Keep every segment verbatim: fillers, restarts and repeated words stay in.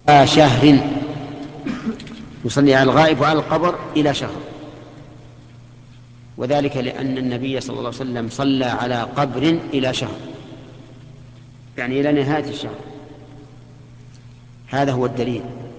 شهر، يصلي على الغائب وعلى القبر إلى شهر، وذلك لأن النبي صلى الله عليه وسلم صلى على قبر إلى شهر، يعني إلى نهاية الشهر. هذا هو الدليل.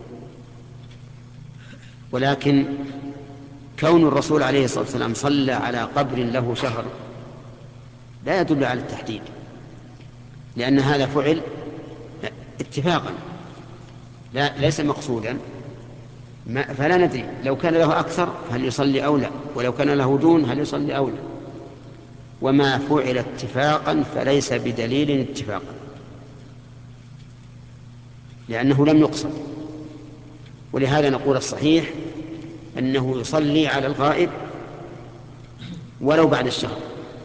ولكن كون الرسول عليه الصلاة والسلام صلى على قبر له شهر لا يدل على التحديد، لأن هذا فعل اتفاقا، لا ليس مقصودا، فلا ندري لو كان له أكثر هل يصلي أو لا، ولو كان له دون هل يصلي أو لا. وما فعل اتفاقا فليس بدليل اتفاقا، لأنه لم يقصد. ولهذا نقول الصحيح أنه يصلي على الغائب ولو بعد الشهر،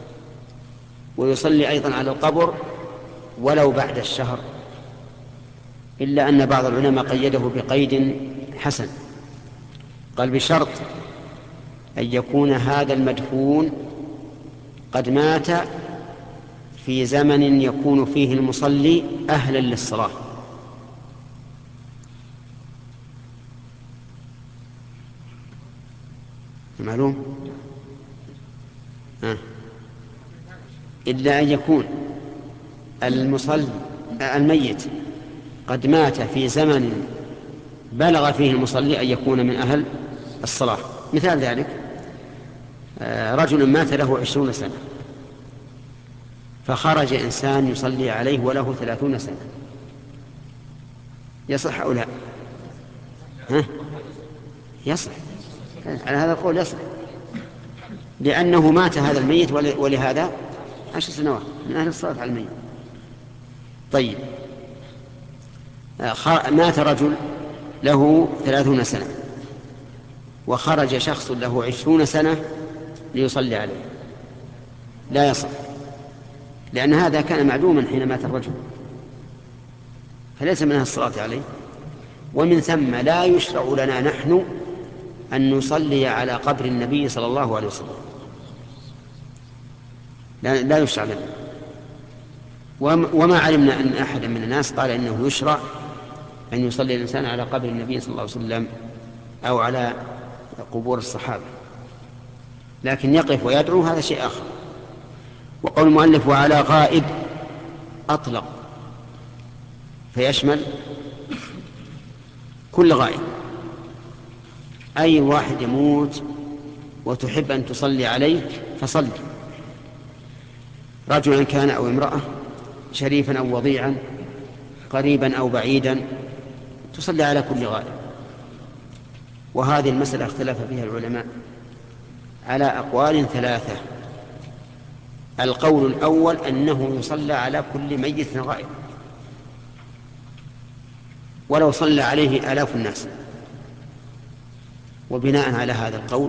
ويصلي أيضا على القبر ولو بعد الشهر، إلا أن بعض العلماء قيده بقيد حسن، قال بشرط أن يكون هذا المدفون قد مات في زمن يكون فيه المصلي أهلا للصلاة. معلوم؟ آه. إلا أن يكون المصلي الميت قد مات في زمن بلغ فيه المصلي أن يكون من أهل الصلاة. مثال ذلك رجل مات له عشرون سنة، فخرج إنسان يصلي عليه وله ثلاثون سنة، يصح أو لا؟ ها؟ يصح، على هذا القول يصح، لأنه مات هذا الميت ولهذا عشر سنوات من أهل الصلاة على الميت. طيب، مات رجل له ثلاثون سنة وخرج شخص له عشرون سنة ليصلي عليه، لا يصح، لأن هذا كان معدوما حين مات الرجل، فليس من أهل الصلاة عليه. ومن ثم لا يشرع لنا نحن أن نصلي على قبر النبي صلى الله عليه وسلم، لا, لا يشرع لنا. وما علمنا أن أحد من الناس قال إنه يشرع أن يصلي الإنسان على قبر النبي صلى الله عليه وسلم أو على قبور الصحابة، لكن يقف ويدعو هذا شيء آخر. وقول المؤلف وعلى غائب أطلق، فيشمل كل غائب، أي واحد يموت وتحب أن تصلي عليه فصلي، رجلا كان أو امرأة، شريفا أو وضيعا، قريبا أو بعيدا، تصلي على كل غائب. وهذه المسألة اختلف فيها العلماء على أقوال ثلاثة. القول الأول أنه يصلى على كل ميت غائب ولو صلى عليه آلاف الناس. وبناء على هذا القول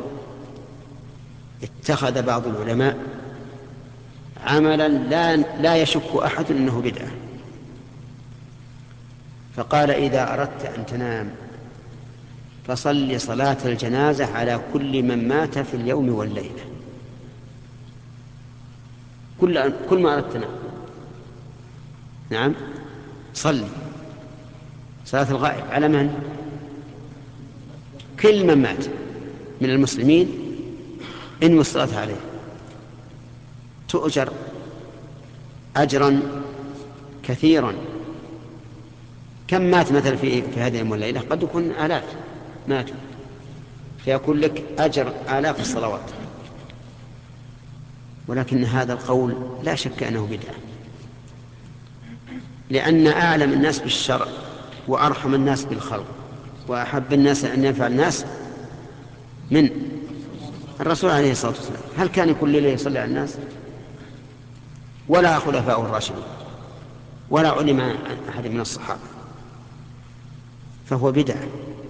اتخذ بعض العلماء عملا لا, لا يشك أحد أنه بدعة، فقال إذا أردت أن تنام فصل صلاة الجنازة على كل من مات في اليوم والليلة، كل, كل ما أردت تنام، نعم، صل صلاة الغائب على من؟ كل من مات من المسلمين، إن الصلاة عليه تؤجر أجرا كثيرا. كم مات مثلا في, في هذه اليوم والليلة؟ قد يكون آلاف ماتوا، فيكون لك أجر آلاف الصلوات. ولكن هذا القول لا شك أنه بدعة، لأن أعلم الناس بالشرع وأرحم الناس بالخلق وأحب الناس أن ينفع الناس من الرسول عليه الصلاة والسلام. هل كان كل ليلة يصلي على الناس؟ ولا خلفاء الراشدين، ولا علم عن أحد من الصحابة، فهو بدعة.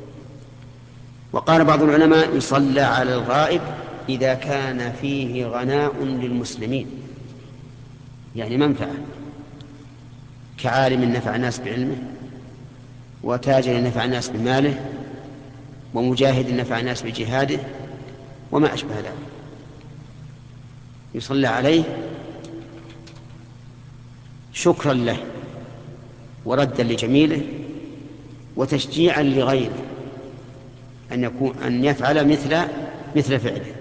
وقال بعض العلماء يصلى على الغائب إذا كان فيه غناء للمسلمين، يعني منفعة، كعالم نفع الناس بعلمه، وتاجر نفع الناس بماله، ومجاهد نفع الناس بجهاده، وما أشبه ذلك، يصلى عليه شكرا له وردا لجميله وتشجيعا لغيره أن يكون أن يفعل مثل مثل فعله.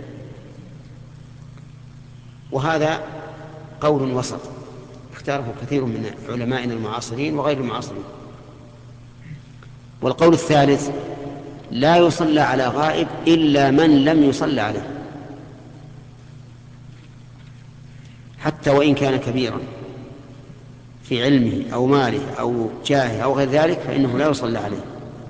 وهذا قول وسط اختاره كثير من علمائنا المعاصرين وغير المعاصرين. والقول الثالث: لا يصلى على غائب إلا من لم يصلى عليه، حتى وإن كان كبيرا في علمه أو ماله أو جاهه أو غير ذلك فإنه لا يصلى عليه.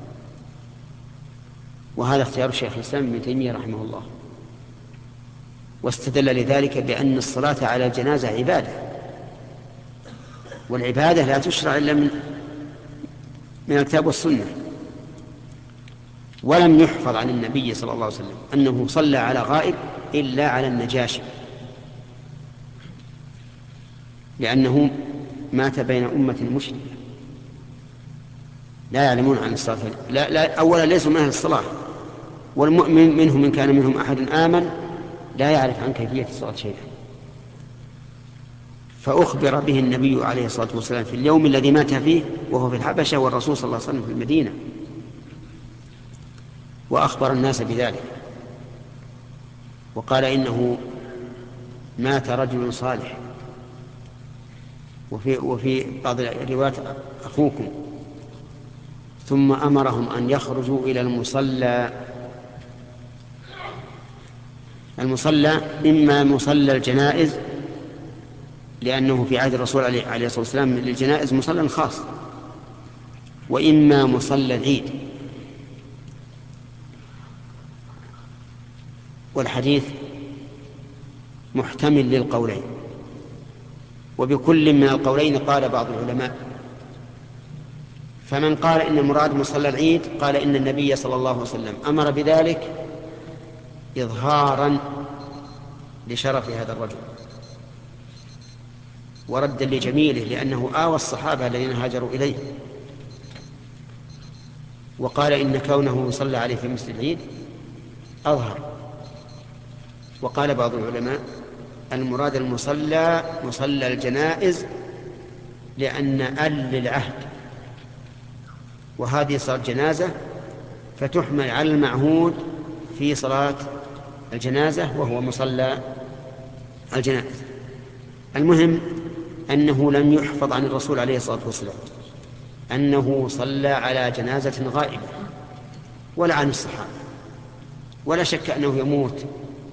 وهذا اختيار الشيخ الإسلام ابن تيمية رحمه الله، واستدل لذلك بأن الصلاة على الجنازة عبادة، والعبادة لا تشرع إلا من من الكتاب والسنة. ولم يحفظ عن النبي صلى الله عليه وسلم أنه صلى على غائب إلا على النجاشي، لأنه مات بين أمة مشركة لا يعلمون عن الصلاة. لا لا أولا ليسوا من أهل الصلاة، والمؤمن منهم من كان منهم أحد آمن لا يعرف عن كيفية الصلاة شيئا. فأخبر به النبي عليه الصلاة والسلام في اليوم الذي مات فيه وهو في الحبشة، والرسول صلى الله عليه وسلم في المدينة، وأخبر الناس بذلك وقال إنه مات رجل صالح، وفي, وفي بعض الروايات أخوكم، ثم أمرهم أن يخرجوا إلى المصلى. المصلى إما مصلى الجنائز، لأنه في عهد الرسول عليه الصلاة والسلام للجنائز مصلى خاص، وإما مصلى العيد. والحديث محتمل للقولين، وبكل من القولين قال بعض العلماء. فمن قال إن المراد مصلى العيد قال إن النبي صلى الله عليه وسلم أمر بذلك إظهارا لشرف هذا الرجل وردا لجميله، لأنه آوى الصحابة الذين هاجروا إليه. وقال إن كونه يصلى عليه في مسجد العيد أظهر. وقال بعض العلماء المراد المصلى مصلى الجنائز، لأن أل للعهد، وهذه صلاة جنازة فتحمل على المعهود في صلاة الجنازة وهو مصلى الجنائز. المهم أنه لم يحفظ عن الرسول عليه الصلاة والسلام أنه صلى على جنازة غائبة ولا عن الصحابة. ولا شك أنه يموت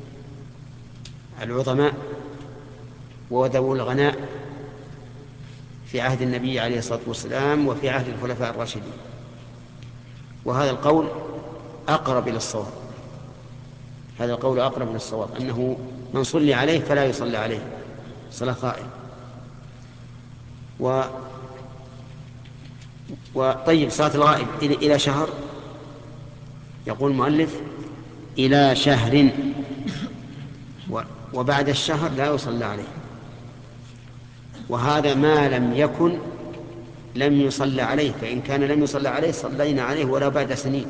العظماء وذوو الغناء في عهد النبي عليه الصلاة والسلام وفي عهد الخلفاء الراشدين، وهذا القول أقرب إلى الصواب. هذا القول أقرب إلى الصواب أنه من صلي عليه فلا يصلى عليه صلاة غائب. و... وطيب صلاة الغائب إلى شهر، يقول المؤلف إلى شهر، و... وبعد الشهر لا يصلى عليه. وهذا ما لم يكن لم يصلى عليه، فإن كان لم يصلى عليه صلينا عليه ولا بعد سنين.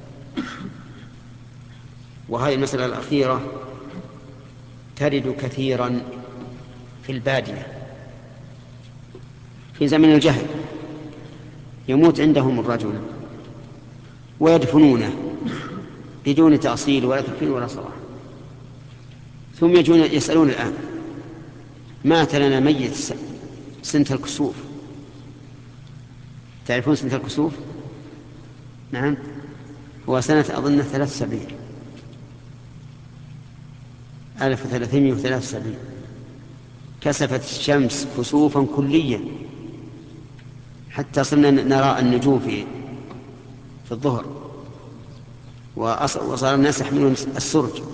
وهذه المسألة الأخيرة ترد كثيرا في البادية في زمن الجهل. يموت عندهم الرجل ويدفنونه بدون تأصيل ولا تكفين ولا صلاة، ثم يجون يسألون الآن مات لنا ميت سنة الكسوف. تعرفون سنة الكسوف؟ نعم، هو سنة أظن ثلاث سبعين ألف وثلاثمائة وثلاث وسبعين كسفت الشمس كسوفا كليا حتى صرنا نرى النجوم في في الظهر، وصار الناس يحملون السرج.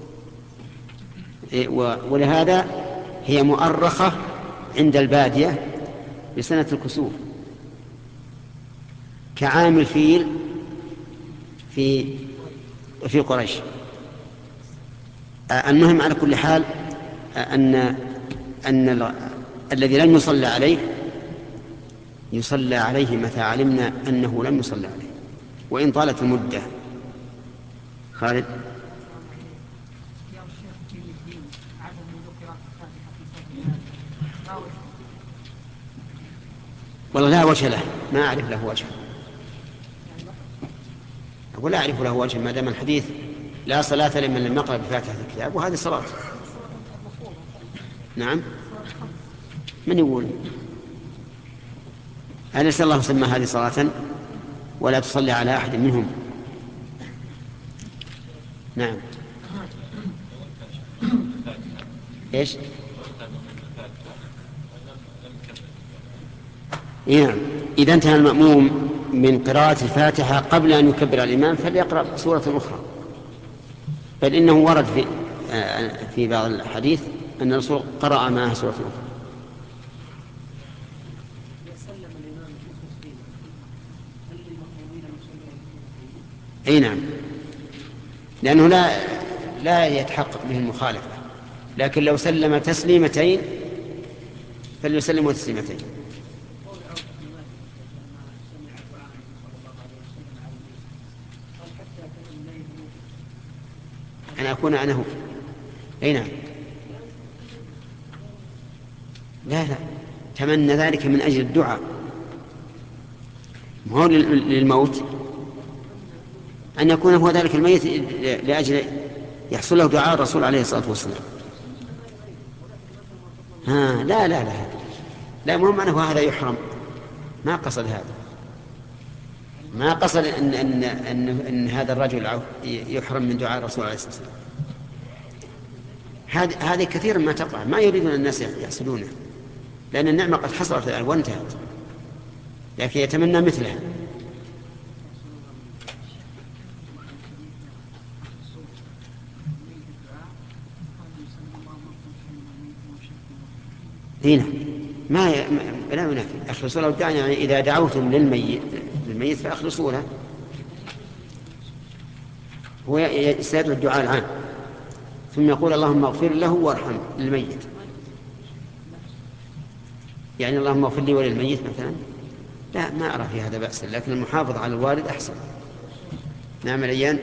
ولهذا هي مؤرخة عند البادية بسنة الكسوف كعام الفيل في في قريش. المهم على كل حال أن أن الذي لم يصلى عليه يصلى عليه متى علمنا أنه لم يصلى عليه وإن طالت المدة. خالد. والله لا وجه له، ما أعرف له وجه. أقول لا أعرف له وجه ما دام الحديث لا صلاة لمن لم يقرأ بفاتحة الكتاب، وهذه صلاة. نعم. من يقول؟ أليس الله سمى هذه صلاة ولا تصلي على أحد منهم؟ نعم. إيش؟ نعم. إذا انتهى المأموم من قراءة الفاتحة قبل أن يكبر الإمام فليقرأ سورة أخرى، بل إنه ورد في في بعض الحديث أن الرسول قرأ معها سورة أخرى. أي نعم، لأنه لا لا يتحقق به المخالفة، لكن لو سلم تسليمتين فليسلموا تسليمتين. أن أكون أنا هو. أي نعم. لا لا، تمنى ذلك من أجل الدعاء، ما هو للموت، أن يكون هو ذلك الميت لأجل يحصل له دعاء الرسول عليه الصلاة والسلام. ها لا لا لا لا، مهم أنه هذا يحرم، ما قصد هذا، ما قصد أن, أن, أن, أن هذا الرجل يحرم من دعاء الرسول عليه الصلاة والسلام. هذه كثيرا ما تقع، ما يريدون الناس يحصلونه، لأن النعمة قد حصلت الآن وانتهت، لكن يتمنى مثلها. هنا ما لا ينافي أخلصوا له الدعاء، يعني إذا دعوتم للميت للميت فأخلصوا له، هو يستدعي الدعاء العام ثم يقول اللهم اغفر له وارحمه للميت، يعني اللهم اغفر لي وللميت مثلا، لا ما أرى في هذا بأسا، لكن المحافظة على الوالد أحسن. نعم الأيان.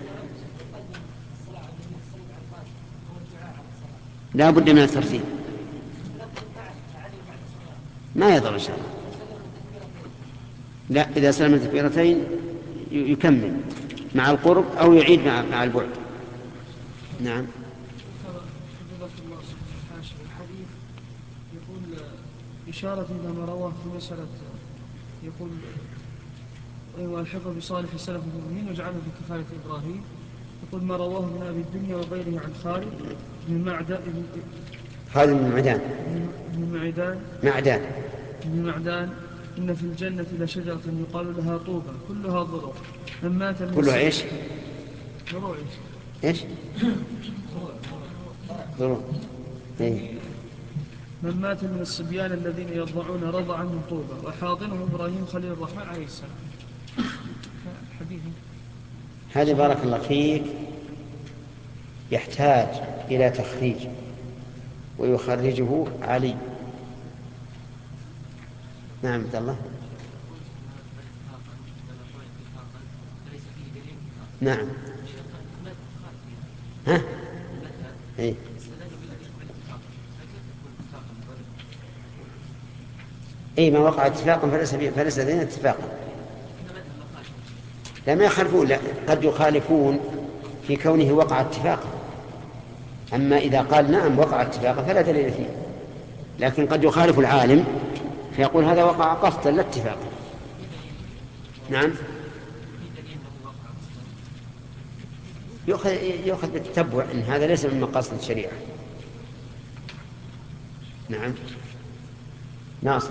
لا بد من الترتيب، ما يضر إن شاء الله. لا، إذا سلم التكبيرتين يكمل مع القرب أو يعيد مع مع البعد. نعم. الحديث يقول إشارة إلى ما رواه في مسألة، يقول والحق بصالح السلف المؤمنين وجعله في كفالة إبراهيم، يقول ما رواه من أبي الدنيا وغيره عن خالد بن معدان خالد بن معدان بن معدان معدان بن معدان إن في الجنة لشجرة يقال لها طوبى كلها ضروع، من مات من كلها إيش؟ ضروع. إيش؟ ضروع. إيه. من مات من الصبيان الذين يرضعون رضع عنه طوبى وحاضنه إبراهيم خليل الرحمن عليه السلام. هذا بارك الله فيك يحتاج إلى تخريج ويخرجه علي. نعم عبد الله. نعم. ها؟ إيه؟ أي ما وقع اتفاقا فليس فليس لدينا اتفاقا. لا ما يخالفون، لا قد يخالفون في كونه وقع اتفاقا، أما إذا قال نعم وقع اتفاقا فلا دليل فيه، لكن قد يخالف العالم فيقول هذا وقع قصدا لا اتفاقا. نعم. يؤخذ يؤخذ بالتتبع ان هذا ليس من مقاصد الشريعه. نعم. ناصر.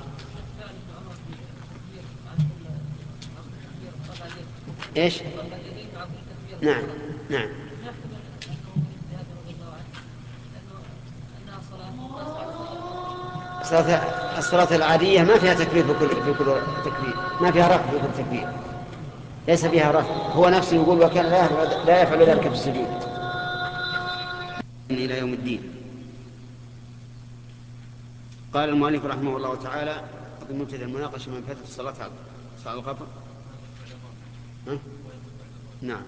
ايش؟ نعم نعم. الصلاة الصلاة العادية ما فيها تكبير في كل في كل تكبير، ما فيها رفع في كل تكبير، ليس فيها رفع، هو نفسه يقول وكان لا يفعل, لا يفعل ذلك في السجود. إلى يوم الدين. قال المؤلف رحمه الله تعالى بمبتدأ المناقشة من فترة الصلاة على صلاة الغفر. ها؟ نعم.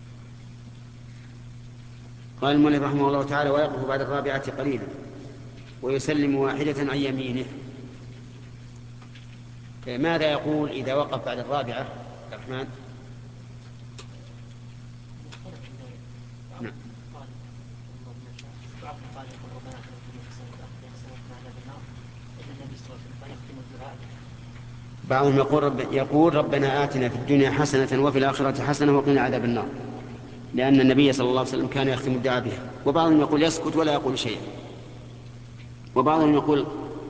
قال المؤلف رحمه الله تعالى ويقف بعد الرابعة قليلا. ويسلم واحدة عن يمينه. ماذا يقول إذا وقف بعد الرابعة الرحمن؟ نعم. بعضهم يقول, رب يقول ربنا آتنا في الدنيا حسنة وفي الآخرة حسنة وقنا عذاب النار، لأن النبي صلى الله عليه وسلم كان يختم الدعاء بها. وبعضهم يقول يسكت ولا يقول شيئا، وبعضهم يقول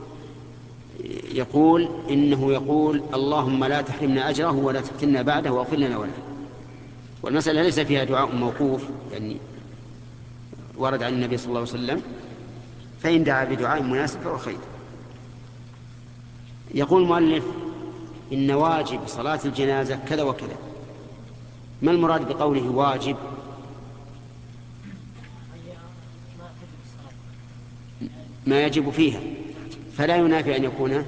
يقول إنه يقول اللهم لا تحرمنا أجره ولا تفتنا بعده واغفر لنا وله. والمسألة ليس فيها دعاء موقوف يعني ورد عن النبي صلى الله عليه وسلم، فإن دعا بدعاء مناسب فهو خير. يقول المؤلف إن واجب صلاة الجنازة كذا وكذا. ما المراد بقوله واجب؟ ما يجب فيها، فلا ينافي أن يكون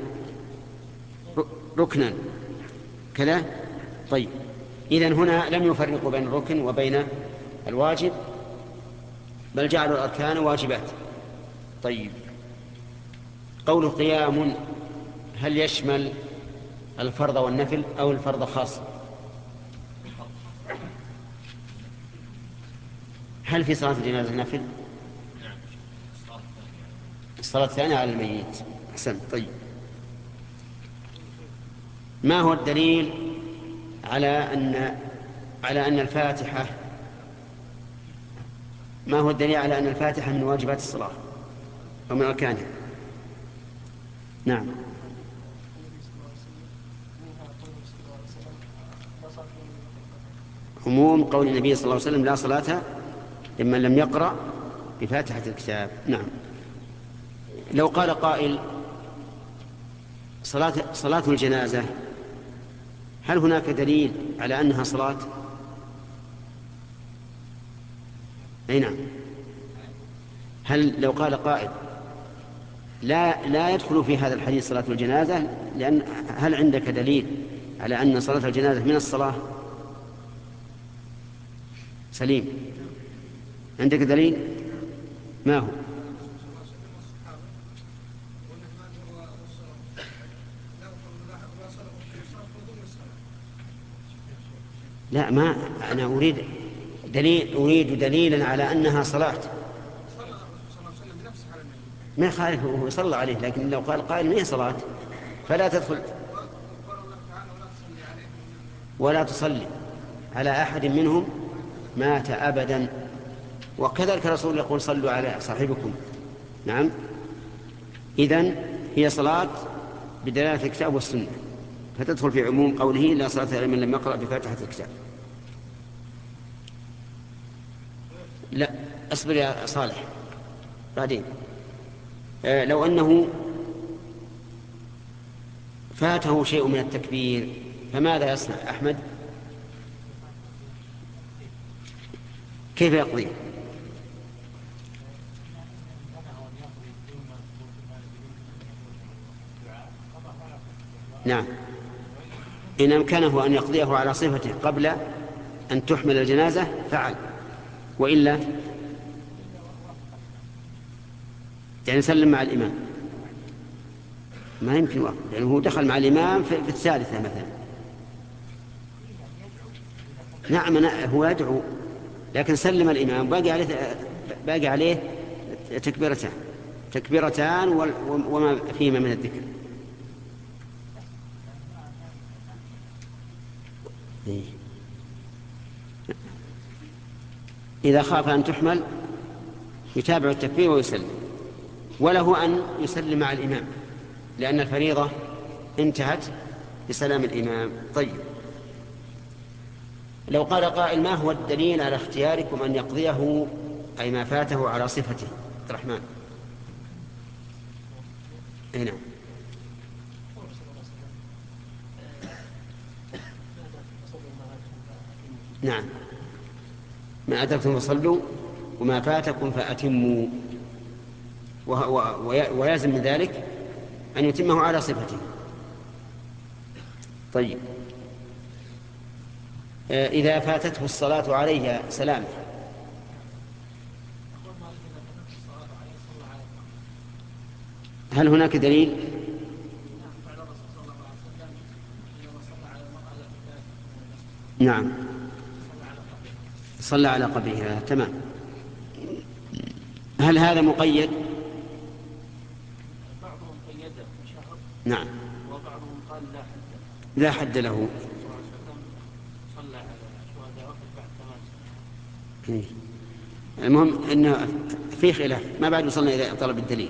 ركنا كذا. طيب إذن هنا لم يفرقوا بين الركن وبين الواجب، بل جعلوا الأركان واجبات. طيب قول قيام هل يشمل الفرض والنفل أو الفرض خاص؟ هل في صلاة الجنازة نفل؟ الصلاة الثانية على الميت. أحسن. طيب ما هو الدليل على أن على أن الفاتحة ما هو الدليل على أن الفاتحة من واجبات الصلاة أو من أركانها؟ نعم. عموم قول النبي صلى الله عليه وسلم لا صلاة لمن لم يقرأ بفاتحة الكتاب. نعم. لو قال قائل صلاة, صلاة الجنازة هل هناك دليل على أنها صلاة؟ أي نعم. هل لو قال قائل لا لا يدخل في هذا الحديث صلاة الجنازة، لأن هل عندك دليل على أن صلاة الجنازة من الصلاة؟ سليم، عندك دليل؟ ما هو؟ لا، ما أنا أريد دليل أريد دليلا على أنها صلاة. ما خالف، هو صلى عليه، لكن لو قال قائل ما هي صلاة فلا تدخل ولا تصلي على أحد منهم مات أبدا. وكذلك الرسول يقول صلوا على صاحبكم. نعم. إذن هي صلاة بدلالة الكتاب والسنة، فتدخل في عموم قوله لا صلاة لمن لم يقرأ بفاتحة الكتاب. لا اصبر يا صالح بعدين. آه لو أنه فاته شيء من التكبير فماذا يصنع أحمد؟ كيف يقضي؟ نعم، إن أمكنه أن يقضيه على صفته قبل أن تحمل الجنازة فعل، وإلا يعني سلم مع الإمام. ما يمكن وقت لأنه هو دخل مع الإمام في الثالثة مثلا. نعم هو يدعو، لكن سلم الإمام باقي عليه باقي عليه تكبيرتان تكبيرتان وما فيهما من الذكر. إذا خاف أن تحمل يتابع التكبير ويسلم، وله أن يسلم مع الإمام لأن الفريضة انتهت بسلام الإمام. طيب لو قال قائل ما هو الدليل على اختياركم أن يقضيه أي ما فاته على صفته؟ عبد الرحمن. هنا نعم، ما أدركتم فصلوا وما فاتكم فأتموا، ويلزم من ذلك أن يتمه على صفته. طيب إذا فاتته الصلاة عليه سلام، هل هناك دليل؟ نعم، صلى على قبرها. تمام. هل هذا مقيد؟ بعضهم قيده بشهر. نعم. وبعضهم قال لا حد لا حد له. صلى على شهداء أحد بعد ثمان سنين. المهم أنه في خلاف، ما بعد وصلنا إلى طلب الدليل.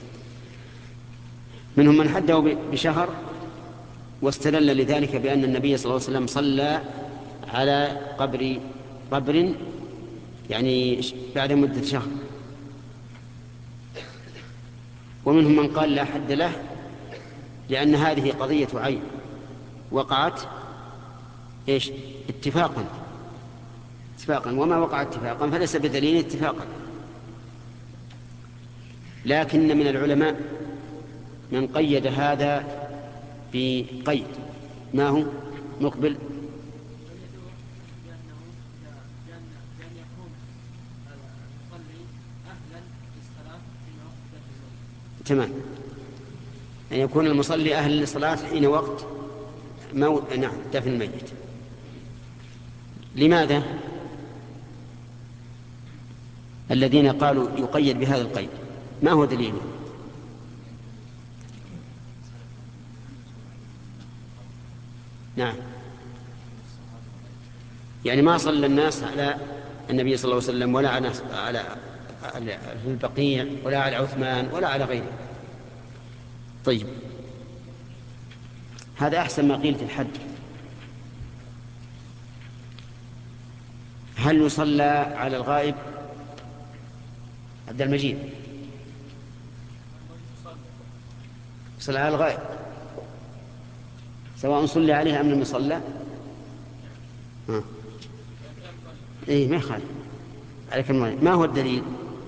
منهم من حده بشهر واستدل لذلك بأن النبي صلى الله عليه وسلم صلى على قبر قبر يعني بعد مدة شهر. ومنهم من قال لا حد له، لأن هذه قضية عين وقعت إيش اتفاقا اتفاقا وما وقع اتفاقا فليس بدليل اتفاقا. لكن من العلماء من قيد هذا بقيد، ما هو مقبل؟ تمام، أن يكون المصلي أهل للصلاة حين وقت موت نعم دفن الميت. لماذا الذين قالوا يقيد بهذا القيد؟ ما هو دليله؟ نعم، يعني ما صلى الناس على النبي صلى الله عليه وسلم ولا على على البقيع ولا على عثمان ولا على غيره. طيب، هذا أحسن ما قيل في الحد. هل يصلى على الغائب؟ عبد المجيد، صلى على الغائب سواء صلى عليه أم لم يصلى؟ ها. إيه ما يخالف عليك المال. ما هو الدليل؟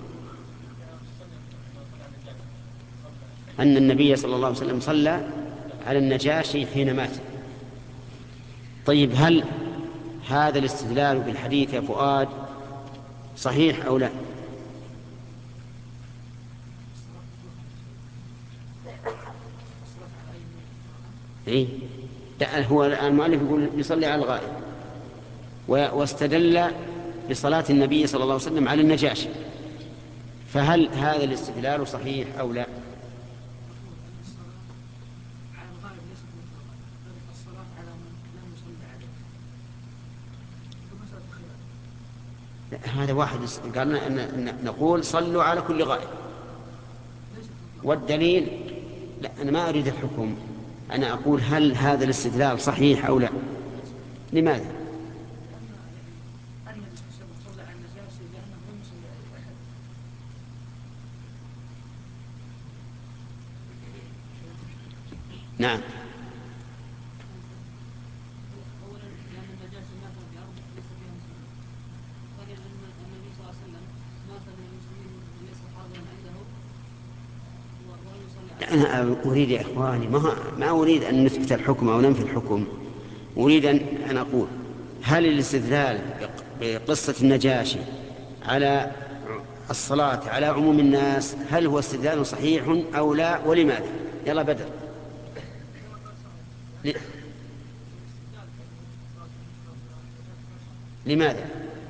أن النبي صلى الله عليه وسلم صلى على النجاشي حين مات. طيب، هل هذا الاستدلال بالحديث يا فؤاد صحيح أو لا؟ إيه؟ هو المؤلف يقول يصلي على الغائب واستدل بصلاة النبي صلى الله عليه وسلم على النجاشي، فهل هذا الاستدلال صحيح أو لا؟ هذا واحد قالنا أن نقول صلوا على كل غائب، والدليل لا، أنا ما أريد الحكم، أنا أقول هل هذا الاستدلال صحيح أو لا؟ لماذا؟ نعم، أنا أريد يا إخواني ما, ما أريد أن نثبت الحكم أو ننفي الحكم، أريد أن, أن أقول هل الاستدلال بقصة النجاشي على الصلاة على عموم الناس هل هو استدلال صحيح أو لا، ولماذا؟ يلا بدر. ل... لماذا؟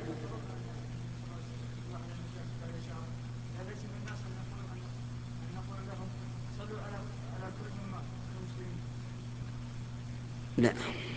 لا،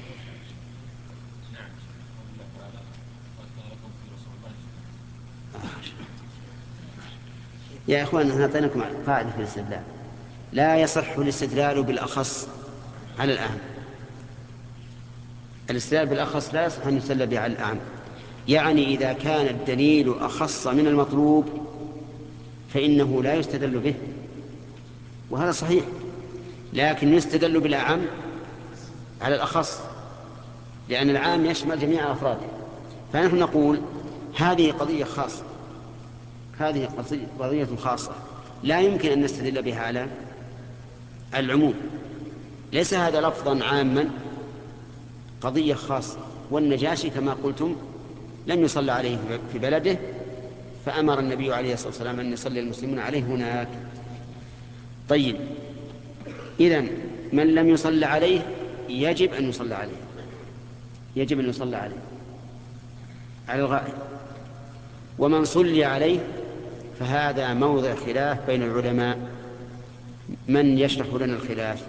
يا إخوان أنا أعطيناكم قاعدة في الاستدلال، لا يصح الاستدلال بالأخص على الأهم. الاستدلال بالأخص لا يصح أن يستدل به على الأعم، يعني إذا كان الدليل أخص من المطلوب فإنه لا يستدل به، وهذا صحيح، لكن يستدل بالأعم على الأخص، لأن العام يشمل جميع أفراده. فنحن نقول هذه قضية خاصة، هذه قضية خاصة لا يمكن أن نستدل بها على العموم، ليس هذا لفظا عاما، قضية خاصة. والنجاشي كما قلتم لم يصلى عليه في بلده، فأمر النبي عليه الصلاة والسلام أن يصلي المسلمون عليه هناك. طيب، إذن من لم يصلى عليه يجب أن يصلى عليه، يجب أن يصلى عليه على الغائب. ومن صلي عليه فهذا موضع خلاف بين العلماء. من يشرح لنا الخلاف؟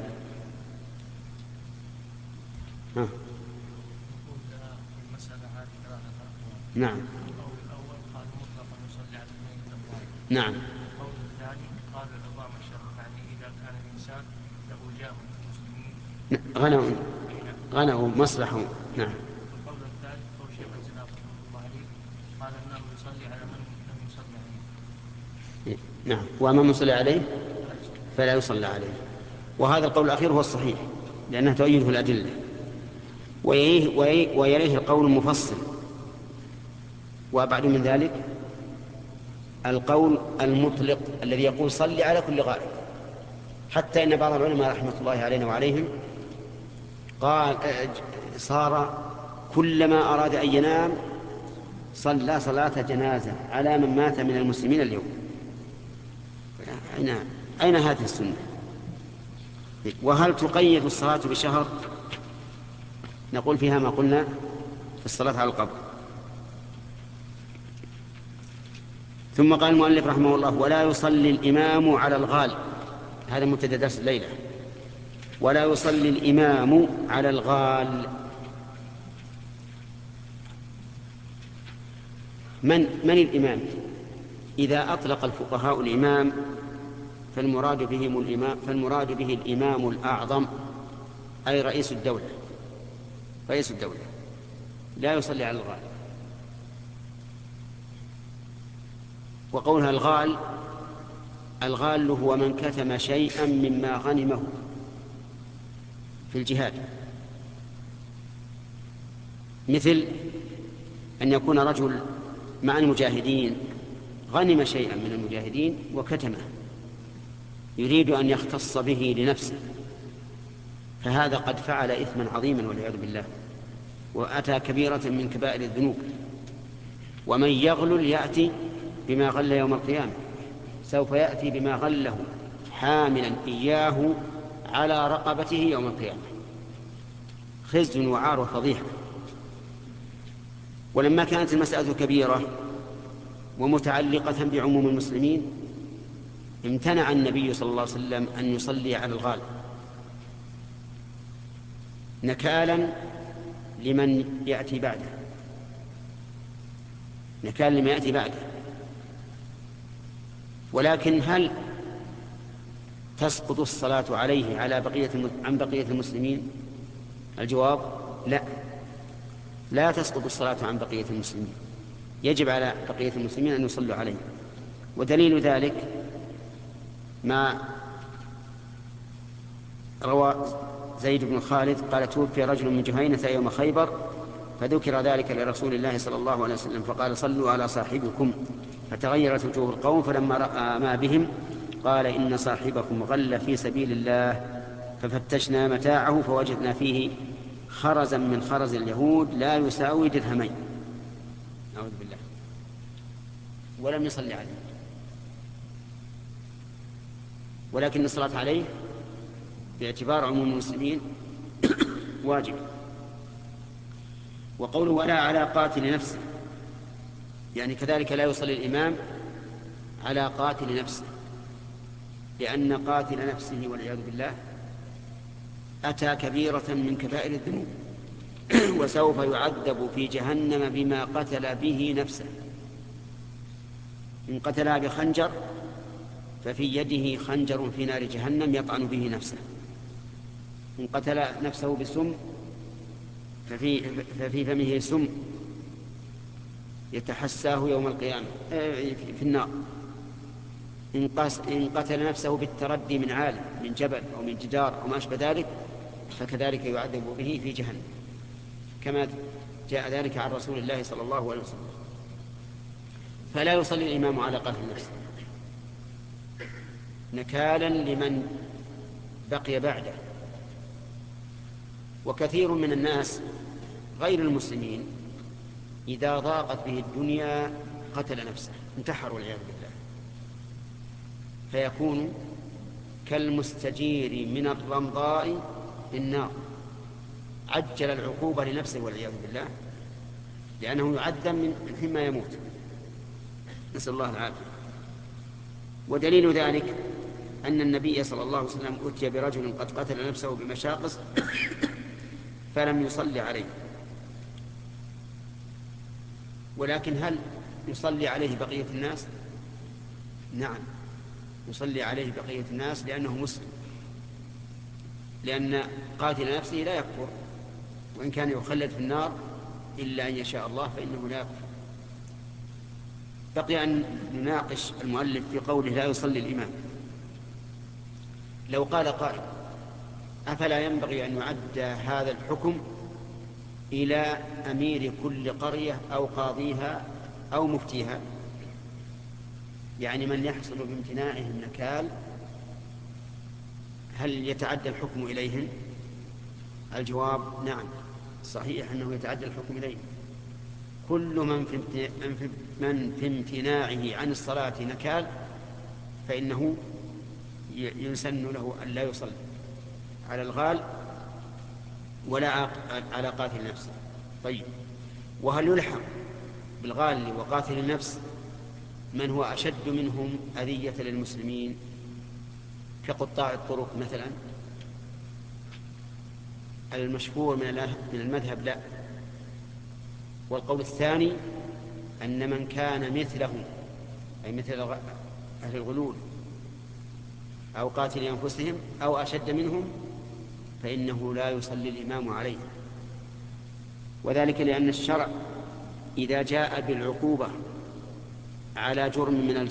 ها. نعم. القول الأول قال مطلقا يصلي على الميت الغائب. نعم. القول الثاني قال العظام الشرف، يعني إذا كان الإنسان له جاه المسلمين غنوا غنوا مصلحه. نعم. القول الثالث قول شيخ الإسلام رحمه الله عليه قال أنه يصلي على من لم يصلي عليه. نعم. ومن يصلي عليه فلا يصلى عليه. وهذا القول الأخير هو الصحيح لأنه تؤيده الأدلة. ويليه, ويليه القول المفصل. وأبعد من ذلك القول المطلق الذي يقول صلي على كل غائب، حتى إن بعض العلماء رحمة الله علينا وعليهم قال صار كلما أراد أن ينام صلى صلاة جنازة على من مات من المسلمين اليوم. أين, أين هذه السنة؟ وهل تقيد الصلاة بشهر؟ نقول فيها ما قلنا في الصلاة على القبر. ثم قال المؤلف رحمه الله: ولا يصلي الإمام على الغال. هذا مبتدأ درس الليلة. ولا يصلي الإمام على الغال. من من الإمام؟ إذا أطلق الفقهاء الإمام فالمراد بهم الإمام فالمراد به الإمام الأعظم، أي رئيس الدولة. رئيس الدولة لا يصلي على الغال. وقولها الغال، الغال هو من كتم شيئا مما غنمه في الجهاد، مثل أن يكون رجل مع المجاهدين غنم شيئا من المجاهدين وكتمه، يريد أن يختص به لنفسه، فهذا قد فعل إثما عظيما والعياذ بالله، وأتى كبيرة من كبائر الذنوب. ومن يغلل يأتي بما غل يوم القيامة، سوف يأتي بما غله حاملا إياه على رقبته يوم القيامة، خزي وعار وفضيحة. ولما كانت المسألة كبيرة ومتعلقة بعموم المسلمين امتنع النبي صلى الله عليه وسلم أن يصلي على الغال، نكالا لمن يأتي بعده، نكالا لمن يأتي بعده. ولكن هل تسقط الصلاة عليه على بقية عن بقية المسلمين؟ الجواب لا، لا تسقط الصلاة عن بقية المسلمين، يجب على بقية المسلمين أن يصلوا عليه. ودليل ذلك ما روى زيد بن خالد قال: توفي رجل من جهينة يوم خيبر فذكر ذلك لرسول الله صلى الله عليه وسلم فقال: صلوا على صاحبكم. فتغيرت وجوه القوم، فلما رأى ما بهم قال: إن صاحبكم غل في سبيل الله. ففتشنا متاعه فوجدنا فيه خرزا من خرز اليهود لا يساوي درهمين. أعوذ بالله. ولم يصلي عليه، ولكن الصلاة عليه باعتبار عموم المسلمين واجب. وقوله: ولا على قاتل نفسه، يعني كذلك لا يصلي الإمام على قاتل نفسه، لأن قاتل نفسه والعياذ بالله أتى كبيرة من كبائر الذنوب وسوف يعذب في جهنم بما قتل به نفسه. إن قتلها بخنجر ففي يده خنجر في نار جهنم يطعن به نفسه. إن قتل نفسه بسم ففي, ففي فمه سم يتحساه يوم القيامة في النار. إن قتل نفسه بالتردي من عالم من جبل أو من جدار أو ما أشبه ذلك فكذلك يعذب به في جهنم، كما جاء ذلك عن رسول الله صلى الله عليه وسلم. فلا يصلي الإمام على قاتل نفسه نكالا لمن بقي بعده. وكثير من الناس غير المسلمين إذا ضاقت به الدنيا قتل نفسه، انتحر والعياذ بالله، فيكون كالمستجير من الرمضاء بالنار، عجل العقوبة لنفسه والعياذ بالله، لأنه يعذب من حين ما يموت، نسأل الله العافية. ودليل ذلك أن النبي صلى الله عليه وسلم أتي برجل قد قتل نفسه بمشاقص فلم يصلي عليه، ولكن هل يصلي عليه بقية الناس؟ نعم، يصلي عليه بقية الناس لأنه مسلم، لأن قاتل نفسه لا يكفر، وإن كان يخلد في النار إلا أن يشاء الله فإنه لا يكفر. بقي أن نناقش المؤلف في قوله لا يصلي الإمام. لو قال قائل أفلا ينبغي أن يعد هذا الحكم إلى أمير كل قرية أو قاضيها أو مفتيها، يعني من يحصل بامتناعه النكال هل يتعدى الحكم إليهم؟ الجواب نعم، صحيح أنه يتعدى الحكم إليهم. كل من في من في امتناعه عن الصلاة نكال فإنه يسن له أن لا يصلي على الغال ولا على قاتل نفسه. طيب، وهل يلحق بالغال وقاتل النفس من هو أشد منهم أذية للمسلمين كقطاع الطرق مثلا؟ المشهور من المذهب لا، والقول الثاني أن من كان مثلهم أي مثل أهل الغلول أو قاتل أنفسهم أو أشد منهم فإنه لا يصلي الإمام عليه، وذلك لأن الشرع إذا جاء بالعقوبة على جرم من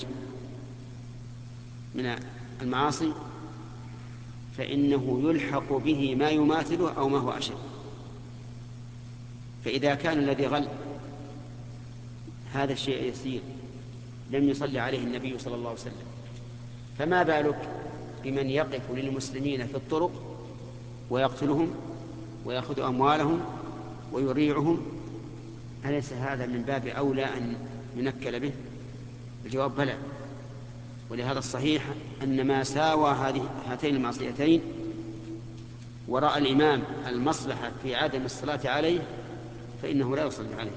من المعاصي فإنه يلحق به ما يماثله أو ما هو أشد. فإذا كان الذي غل هذا الشيء يسير لم يصلي عليه النبي صلى الله عليه وسلم، فما بالك بمن يقف للمسلمين في الطرق ويقتلهم ويأخذ أموالهم ويريعهم؟ أليس هذا من باب أولى أن ينكل به؟ الجواب بلى. ولهذا الصحيح أن ما ساوى هذه هاتين المعصيتين ورأى الإمام المصلحة في عدم الصلاة عليه فإنه لا يصلي عليه.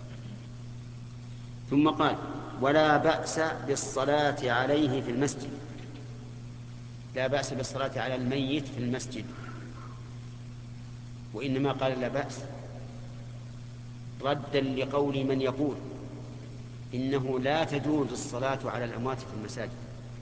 ثم قال ولا بأس بالصلاة عليه في المسجد، لا بأس بالصلاة على الميت في المسجد، وإنما قال لا بأس ردا لقول من يقول إنه لا تجوز الصلاة على الأموات في المساجد،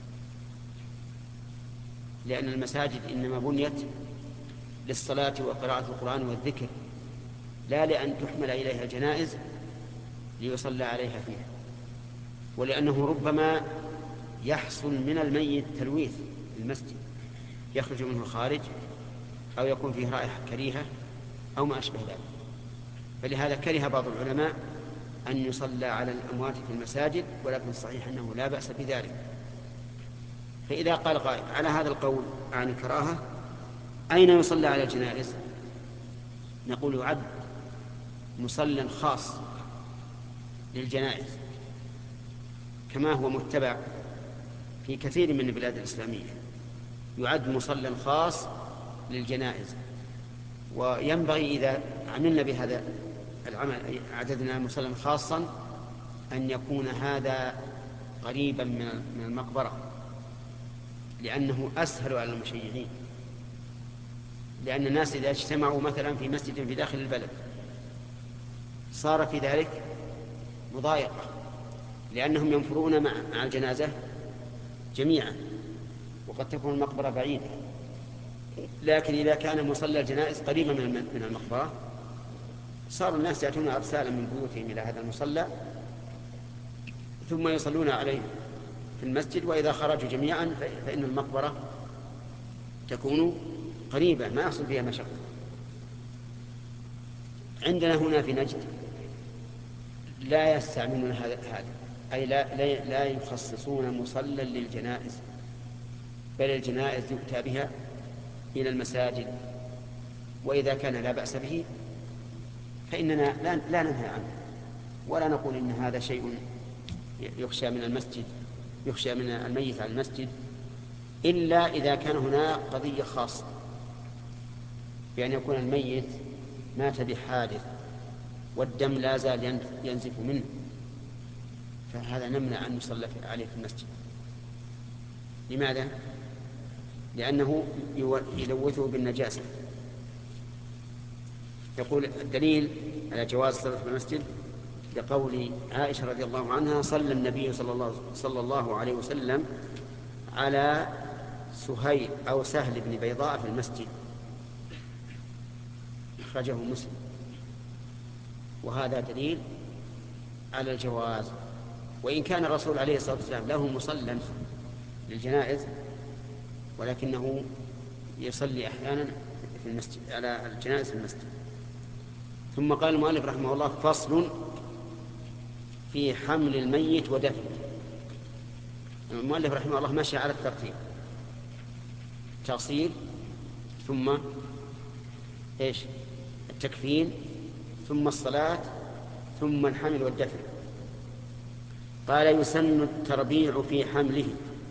لأن المساجد إنما بنيت للصلاة وقراءة القرآن والذكر، لا لأن تحمل إليها الجنائز ليصلى عليها فيها، ولأنه ربما يحصل من الميت تلويث المسجد، يخرج منه الخارج أو يكون فيه رائحة كريهة أو ما أشبه ذلك، فلهذا كره بعض العلماء أن يصلى على الأموات في المساجد، ولكن الصحيح أنه لا بأس بذلك. فإذا قال قائل على هذا القول عن الكراهة أين يصلى على الجنائز؟ نقول يعد مصلى خاص للجنائز كما هو متبع في كثير من البلاد الإسلامية، يعد مصلى خاص للجنائز. وينبغي إذا عملنا بهذا العمل عددنا مصلى خاصا أن يكون هذا قريبا من المقبرة، لأنه أسهل على المشيعين، لأن الناس إذا اجتمعوا مثلا في مسجد في داخل البلد صار في ذلك مضايقة، لأنهم ينفرون مع الجنازة جميعا وقد تكون المقبرة بعيدة. لكن إذا كان مصلى الجنائز قريبا من المقبرة صار الناس يأتون أرسالا من بيوتهم إلى هذا المصلى ثم يصلون عليه في المسجد، وإذا خرجوا جميعا فإن المقبرة تكون قريبة ما يحصل فيها مشقة. عندنا هنا في نجد لا يستعملون هذا أي لا, لا, لا يخصصون مصلى للجنائز، بل الجنائز يؤتى بها إلى المساجد، وإذا كان لا بأس به فإننا لا, لا ننهى عنه ولا نقول إن هذا شيء يخشى من المسجد، يخشى من الميت على المسجد، إلا إذا كان هناك قضية خاصة، بأن يكون الميت مات بحادث والدم لا زال ينزف منه، فهذا نمنع أن يصلى عليه في المسجد. لماذا؟ لأنه يلوثه بالنجاسة. يقول الدليل على جواز الصلاة في المسجد لقول عائشة رضي الله عنها: صلى النبي صلى الله, صلى الله عليه وسلم على سهيل أو سهل بن بيضاء في المسجد، أخرجه مسلم. وهذا دليل على الجواز، وإن كان الرسول عليه الصلاة والسلام له مصلى للجنائز، ولكنه يصلي أحيانا في المسجد على الجنائز في المسجد. ثم قال المؤلف رحمه الله: فصل في حمل الميت ودفنه. المؤلف رحمه الله ماشي على الترتيب: تغسيل، ثم إيش؟ التكفين، ثم الصلاة، ثم الحمل والدفن. قال: يسن التربيع في حمله.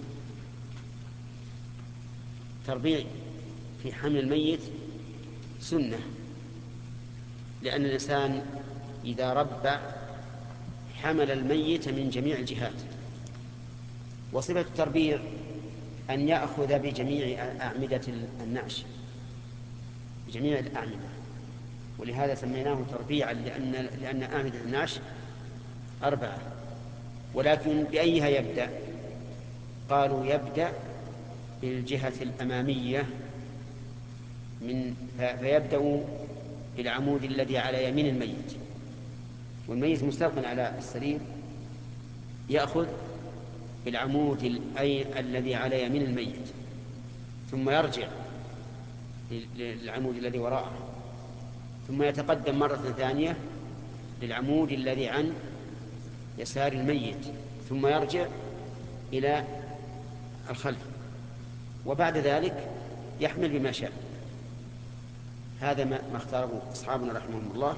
تربيع في حمل الميت سنة، لأن الإنسان إذا ربع حمل الميت من جميع الجهات. وصفة التربيع أن يأخذ بجميع أعمدة النعش، بجميع الأعمدة، ولهذا سميناه تربيعا، لأن, لأن أعمدة النعش أربعة. ولكن بأيها يبدأ؟ قالوا: يبدأ بالجهة الأمامية من فيبدأ بالعمود الذي على يمين الميت، والميت مستلقٍ على السرير، يأخذ بالعمود الذي على يمين الميت، ثم يرجع للعمود الذي وراءه، ثم يتقدم مرة ثانية للعمود الذي عن يسار الميت، ثم يرجع إلى الخلف، وبعد ذلك يحمل بما شاء. هذا ما اختاره أصحابنا رحمهم الله،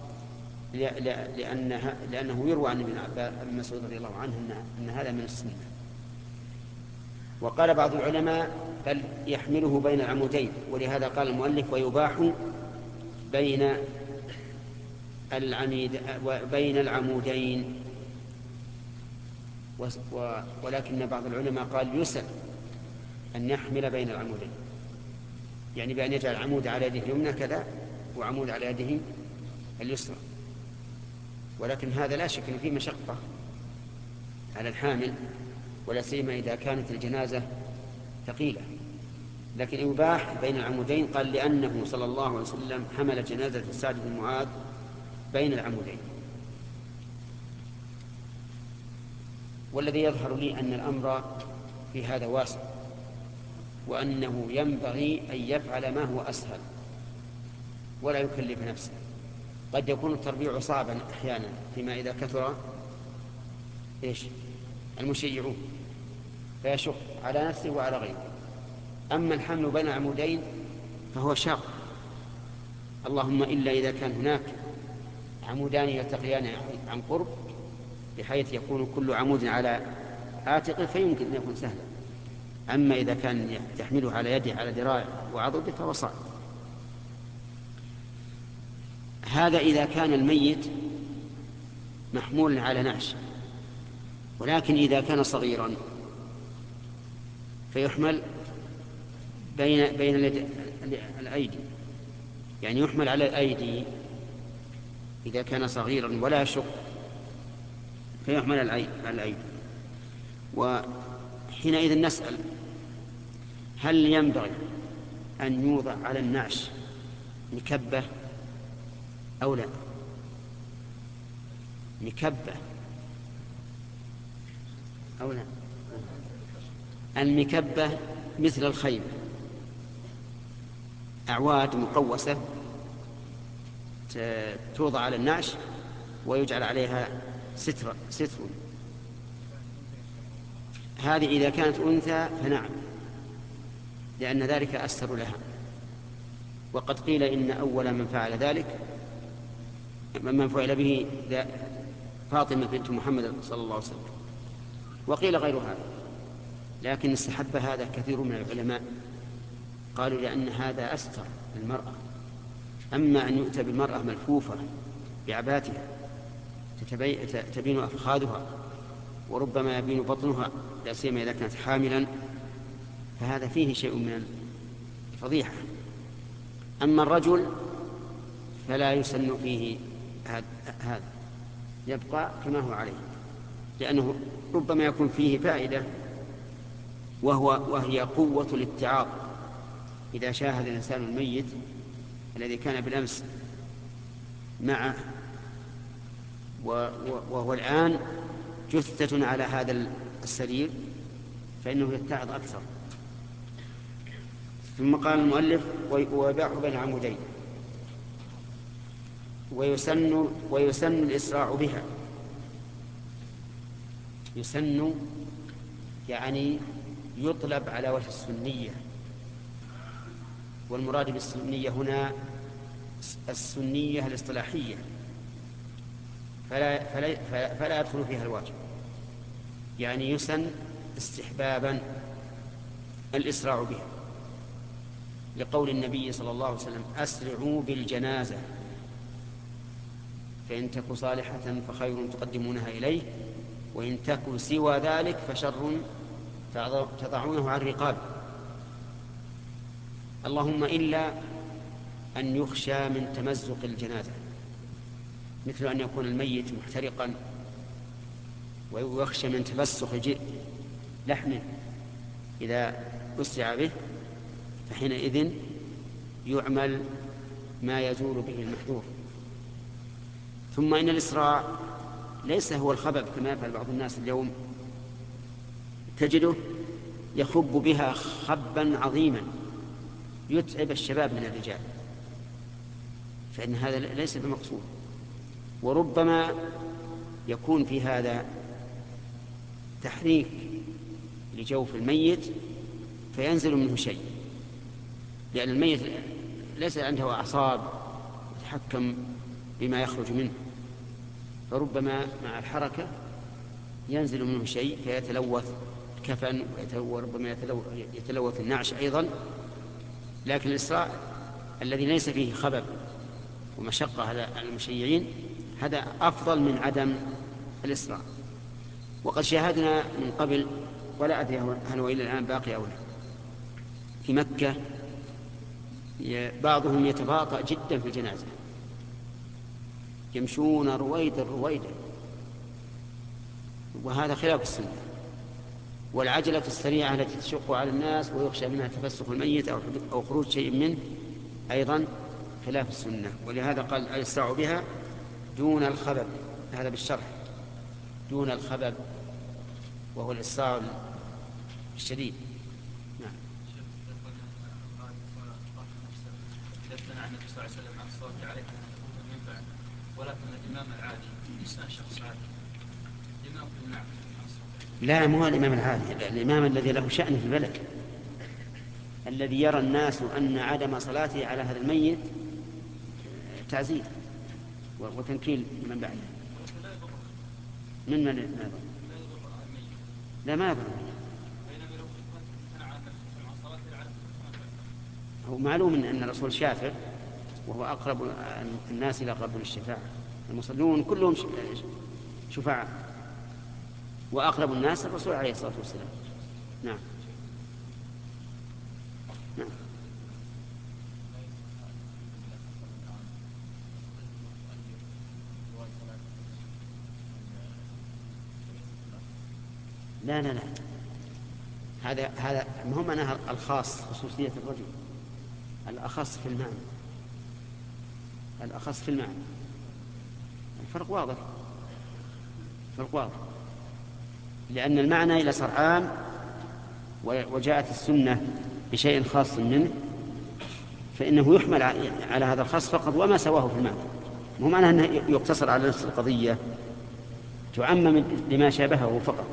لأنه, لأنه يروى عن ابن مسعود رضي الله عنه أن هذا من السنة. وقال بعض العلماء: بل يحمله بين العمودين، ولهذا قال المؤلف: ويباح بين العميد بين العمودين. ولكن بعض العلماء قال: يسن أن يحمل بين العمودين، يعني بأن يجعل عمود على يده اليمنى كذا وعمود على يده اليسرى. ولكن هذا لا شك أن فيه مشقة على الحامل، ولا سيما إذا كانت الجنازة ثقيلة. لكن يباح بين العمودين، قال: لأنه صلى الله عليه وسلم حمل جنازة سعد بن معاذ بين العمودين. والذي يظهر لي أن الأمر في هذا واسع، وأنه ينبغي أن يفعل ما هو أسهل ولا يكلف نفسه. قد يكون التربيع صعبا أحيانا فيما إذا كثر إيش المشيعون، فيشق على نفسه وعلى غيره. أما الحمل بين العمودين فهو شاق، اللهم إلا إذا كان هناك عمودان يلتقيان عن قرب بحيث يكون كل عمود على عاتقه، فيمكن أن يكون سهلا. أما إذا كان تحمله على يده على ذراع وعضده فهو صعب. هذا إذا كان الميت محمول على نعش. ولكن إذا كان صغيرا فيحمل بين بين الأيدي، يعني يحمل على الأيدي إذا كان صغيرا ولا يشق، فيحمل على الأيدي. وحينئذ نسأل: هل ينبغي أن يوضع على النعش مكبة أو لا؟ مكبة أو لا؟ المكبة مثل الخيمة، أعواد مقوسة توضع على النعش ويجعل عليها ستر ستر. هذه إذا كانت أنثى فنعم، لأن ذلك أستر لها. وقد قيل إن أول من فعل ذلك من فعل به فاطمة بنت محمد صلى الله عليه وسلم، وقيل غير هذا. لكن استحب هذا كثير من العلماء، قالوا لأن هذا أستر للمرأة. أما أن يؤتى بالمرأة ملفوفة بعباتها تبين أفخاذها وربما يبين بطنها لا سيما إذا كانت حاملا، فهذا فيه شيء من الفضيحة. أما الرجل فلا يسن فيه هذا، يبقى كما هو عليه، لأنه ربما يكون فيه فائدة، وهو وهي قوة الاتعاظ. إذا شاهد الإنسان الميت الذي كان بالأمس معه وهو الآن جثة على هذا السرير فإنه يتعظ أكثر. ثم قال المؤلف: ويباح بين عمودين. ويسن, ويسن الإسراع بها. يسن يعني يطلب على وجه السنية، والمراد بالسنية هنا السنية الاصطلاحية، فلا, فلا, فلا يدخل فيها الواجب. يعني يسن استحبابا الإسراع بها، لقول النبي صلى الله عليه وسلم: أسرعوا بالجنازة فإن تك صالحة فخير تقدمونها إليه، وإن تك سوى ذلك فشر تضعونه على الرقاب. اللهم إلا أن يخشى من تمزق الجنازة، مثل أن يكون الميت محترقا ويخشى من تفسخ لحمه إذا أسرع به، فحينئذ يعمل ما يزول به المحذور. ثم إن الإسراع ليس هو الخبب كما يفعل بعض الناس اليوم، تجده يخب بها خبا عظيما يتعب الشباب من الرجال، فإن هذا ليس بمقصود. وربما يكون في هذا تحريك لجوف الميت فينزل منه شيء، لأن الميت ليس عنده أعصاب يتحكم بما يخرج منه، فربما مع الحركة ينزل منه شيء فيتلوث الكفن وربما يتلوث النعش أيضا. لكن الإسراع الذي ليس فيه خبب ومشقة على المشيعين هذا أفضل من عدم الإسراع. وقد شاهدنا من قبل، ولا أدري هل هو إلى الآن باقي أو لا، في مكة بعضهم يتباطأ جدا في الجنازة، يمشون رويدا رويدا، وهذا خلاف السنة. والعجلة السريعة التي تشق على الناس ويخشى منها تفسخ الميت أو خروج شيء منه أيضا خلاف السنة. ولهذا قال الإسراع بها دون الخبب، هذا بالشرح، دون الخبب وهو الإسراع الشديد. نعم. إذا امتنع النبي صلى الله عليه وسلم عن الصلاة عليه منفعة، ولكن الإمام العادي إنسان شخص عادي الإمام يمنع. لا، مو الإمام العادي، الإمام الذي له شأن في البلد، الذي يرى الناس أن عدم صلاته على هذا الميت تعزيز وتنكيل من بعده. من من ماذا؟ لا، ما يضر. هو معلوم أن الرسول شافع، وهو أقرب الناس إلى قبول الشفاعة. المصلون كلهم شفاعة، وأقرب الناس الرسول عليه الصلاة والسلام. نعم. نعم. لا لا لا هذا هذا ما هو معناها الخاص، خصوصية الرجل، الأخص في المعنى، الأخص في المعنى. الفرق واضح، الفرق واضح، لأن المعنى إلى صار عام وجاءت السنة بشيء خاص منه فإنه يحمل على هذا الخاص فقط وما سواه في المعنى. مو معنى أنه يقتصر على نفس القضية، تعمم لما شابهه فقط.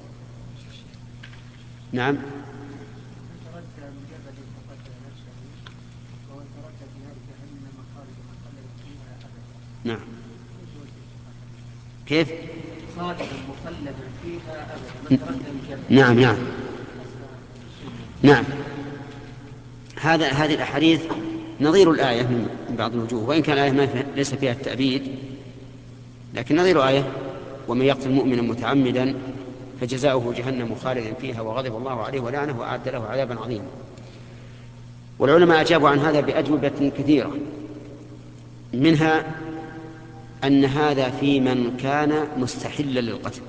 نعم. نعم. كيف؟ خالدا مخلدا فيها أبدا. نعم نعم نعم، هذا هذه الأحاديث نظير الآية من بعض الوجوه، وإن كان الآية ما ليس فيها التأبيد، لكن نظير آية: ومن يقتل مؤمنا متعمدا فجزاؤه جهنم خالدا فيها وغضب الله عليه ولعنه وأعد له عذابا عظيما. والعلماء أجابوا عن هذا بأجوبة كثيرة، منها أن هذا في من كان مستحلا للقتل،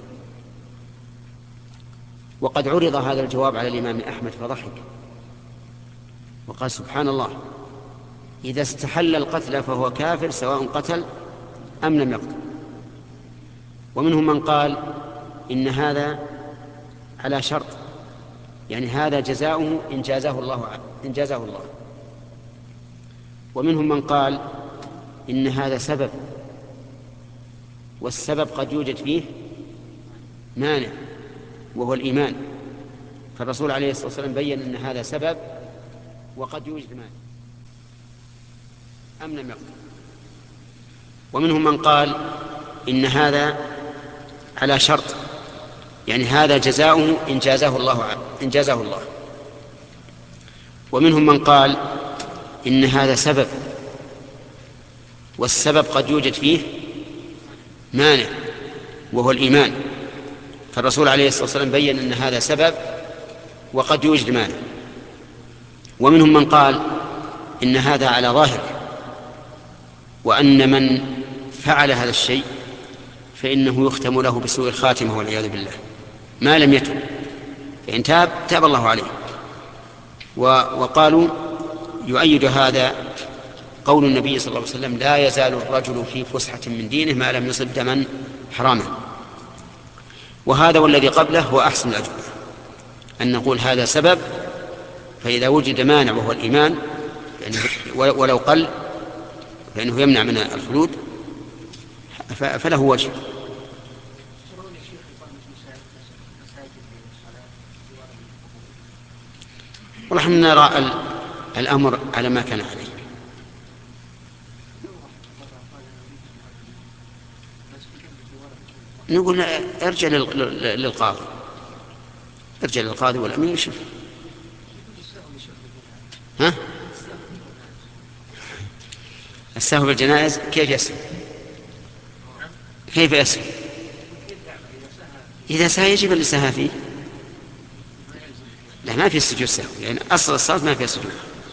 وقد عرض هذا الجواب على الإمام أحمد فضحك وقال: سبحان الله، إذا استحل القتل فهو كافر سواء قتل أم لم يقتل. ومنهم من قال إن هذا على شرط، يعني هذا جزاؤه إن جازاه الله, إن جازاه الله. ومنهم من قال إن هذا سبب، والسبب قد يوجد فيه مانع وهو الإيمان، فالرسول عليه الصلاة والسلام بيّن أن هذا سبب وقد يوجد مانع أم لم يقتل. ومنهم من قال إن هذا على شرط، يعني هذا جزاؤه إن جازاه الله, إن جازاه الله. ومنهم من قال إن هذا سبب، والسبب قد يوجد فيه مانع وهو الإيمان، فالرسول عليه الصلاة والسلام بيّن أن هذا سبب وقد يوجد مانع. ومنهم من قال إن هذا على ظاهر، وأن من فعل هذا الشيء فإنه يختم له بسوء الخاتمة والعياذ بالله ما لم يتب، فإن تاب تاب الله عليه. وقالوا يؤيد هذا قول النبي صلى الله عليه وسلم: لا يزال الرجل في فسحة من دينه ما لم يصب دما حراما. وهذا والذي قبله هو أحسن الأجوبة، أن نقول هذا سبب، فإذا وجد مانع وهو الإيمان ولو قل فإنه يمنع من الخلود فله وجه. ونحن نرى الأمر على ما كان عليه. نقول ارجع للقاضي، ارجع للقاضي والأمين يشوف. ها؟ السهو بالجنائز كيف يسهو؟ كيف يسهو؟ إذا سهى يجب اللي سهى فيه. لا، ما في السجود سهو، يعني أصل الصلاة ما فيها سجود.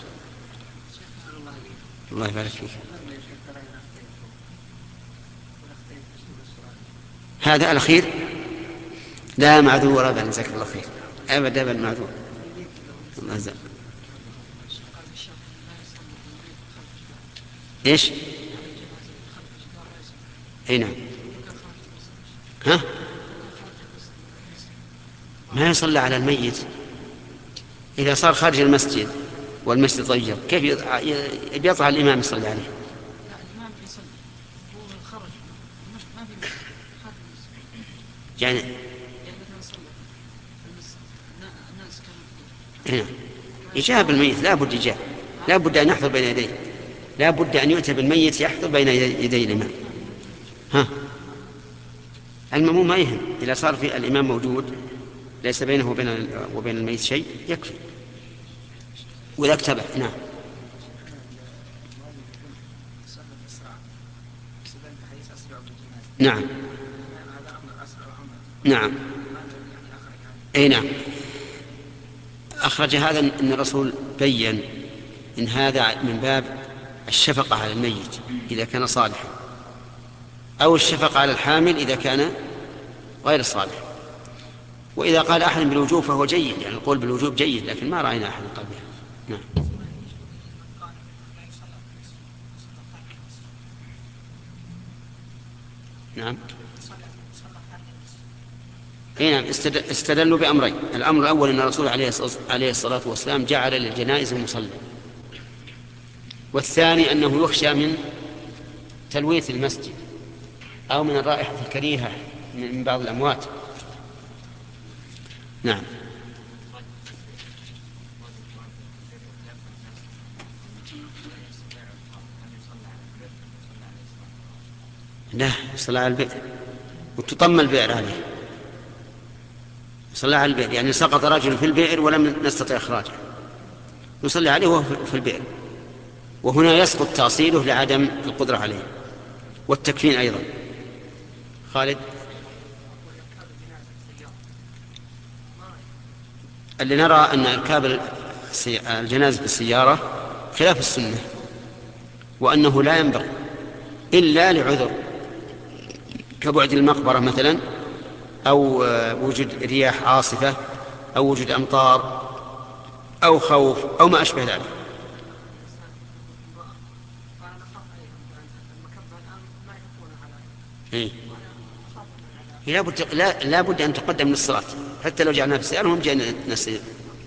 الله يبارك فيك. هذا الأخير لا معذور أبدا، جزاك الله خير، أبدا أبدا معذور. الله يجزاك. إيش؟ أي نعم. ها؟ ما يصلى على الميت إذا صار خارج المسجد والمسجد ضيق، كيف يطلع الإمام يصلي عليه؟ يعني هنا إجابة الميت لا بد إجابة، لا بد أن يحضر بين يديه، لا بد أن يؤتى بالميت يحضر بين يدي الإمام. ها؟ المأموم ما يهم، إذا صار في الإمام موجود ليس بينه وبين وبين الميت شيء يكفي، وإذا اكتبع. نعم. نعم نعم أي نعم. أخرج هذا أن الرسول بيّن إن هذا من باب الشفقة على الميت إذا كان صالحا، أو الشفقة على الحامل إذا كان غير صالح. وإذا قال أحد بالوجوب فهو جيد، يعني القول بالوجوب جيد، لكن ما رأينا أحد قال بها. نعم. نعم. اي نعم. استدلوا بأمرين: الأمر الأول أن الرسول عليه الصلاة والسلام جعل للجنائز مصلى، والثاني أنه يخشى من تلويث المسجد أو من الرائحة الكريهة من بعض الأموات. نعم. لا، يصلى على البئر وتطمى البئر عليه. صلى على البئر، يعني سقط رجل في البئر ولم نستطع إخراجه، يصلي عليه وهو في البئر، وهنا يسقط تأصيله لعدم القدرة عليه، والتكفين أيضا. خالد. اللي نرى أن إركاب الجنازة بالسيارة خلاف السنة، وأنه لا ينبغي إلا لعذر كبعد المقبرة مثلا، أو وجود رياح عاصفة، أو وجود أمطار، أو خوف، أو ما أشبه ذلك. إيه؟ لا بد لا لا بد أن تقدم للصلاة، حتى لو جعلنا في السيارة هم جاءنا نسير.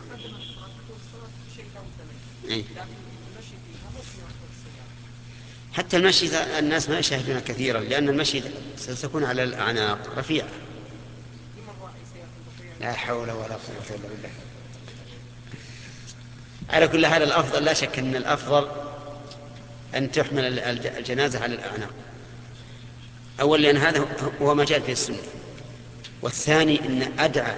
إيه؟ حتى المشي الناس ما يشاهدون كثيرا، لأن المشي ستكون على الأعناق رفيعة. لا حول ولا قوة إلا بالله. على كل حال الأفضل، لا شك أن الأفضل أن تحمل الجنازة على الأعناق، أولا لأن هذا هو ما جاء في السنة، والثاني أن أدعى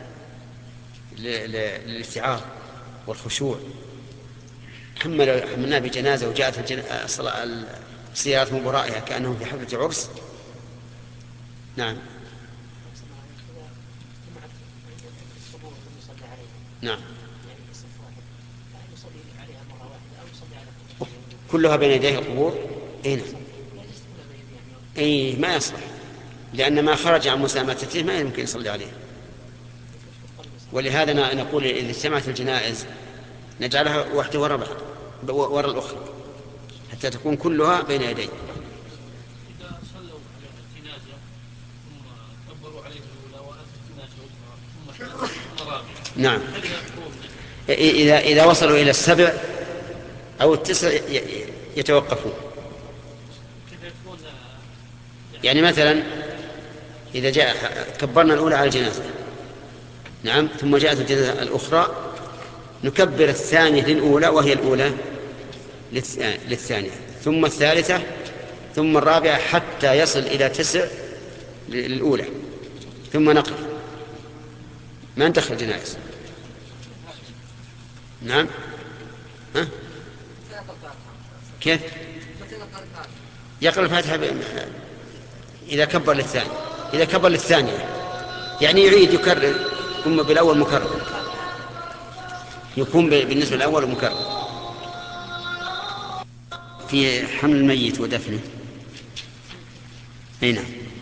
للاستعار والخشوع. حملنا بجنازة وجاءت السيارات من ورائها كأنهم في حفلة عرس. نعم نعم كلها بين يديه القبور. اي نعم، اي ما يصلح، لأن ما خرج عن مسامته ما يمكن يصلي عليه. ولهذا نقول إذا اجتمعت الجنائز نجعلها واحدة وراء بعض وراء الأخرى حتى تكون كلها بين يديه. إذا صلوا على الجنازة ثم كبروا عليه الأولى وأتوا الجنازة أخرى ثم رابعة. نعم، إذا إذا وصلوا إلى السبع أو التسع يتوقفون. يعني مثلا إذا جاء كبرنا الأولى على الجنازة، نعم، ثم جاءت الجنازة الأخرى نكبر الثانية للأولى وهي الأولى للثانية، ثم الثالثة، ثم الرابعة، حتى يصل إلى تسع للأولى، ثم نقف ما ندخل جنائز. نعم. ها؟ كيف يقرأ الفاتحة إذا كبر للثاني إذا كبر للثانية يعني يعيد يكرر، ثم بالأول مكرر، يكون بالنسبة للأول مكرر. في حمل الميت ودفنه. هنا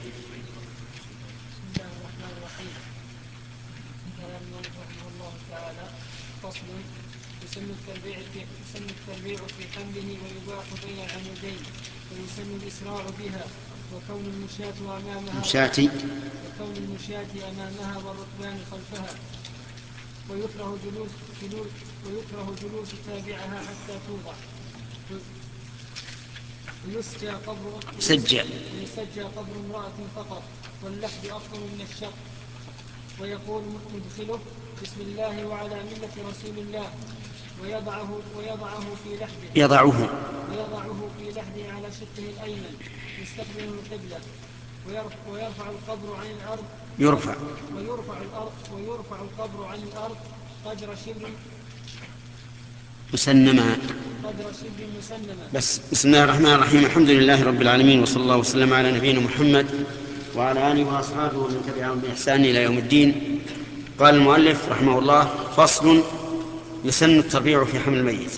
يسن التربيع في يسن التربيع في حمله ويباح بين العمودين، ويسن الإسراع بها، وكون المشاة أمامها مشاتي وكون المشاة أمامها والركبان خلفها، ويكره جلوس جلوس ويكره جلوس تابعها حتى توضع، ويسجى قبر سجى ويسجى قبر امرأة فقط، واللحد أفضل من الشق. ويقول مدخله بسم الله وعلى ملة رسول الله، ويضعه ويضعه في لحده يضعه ويضعه في لحده على شقه الأيمن يستقبل القبلة، ويرفع القبر عن الأرض يرفع ويرفع الأرض ويرفع القبر عن الأرض قدر شبر مسنما. قدر شبر مسنما. بس. بسم الله الرحمن الرحيم، الحمد لله رب العالمين، وصلى الله وسلم على نبينا محمد وعلى آله وأصحابه ومن تبعهم بإحسان إلى يوم الدين. قال المؤلف رحمه الله: فصل: يسن التربيع في حمل الميت.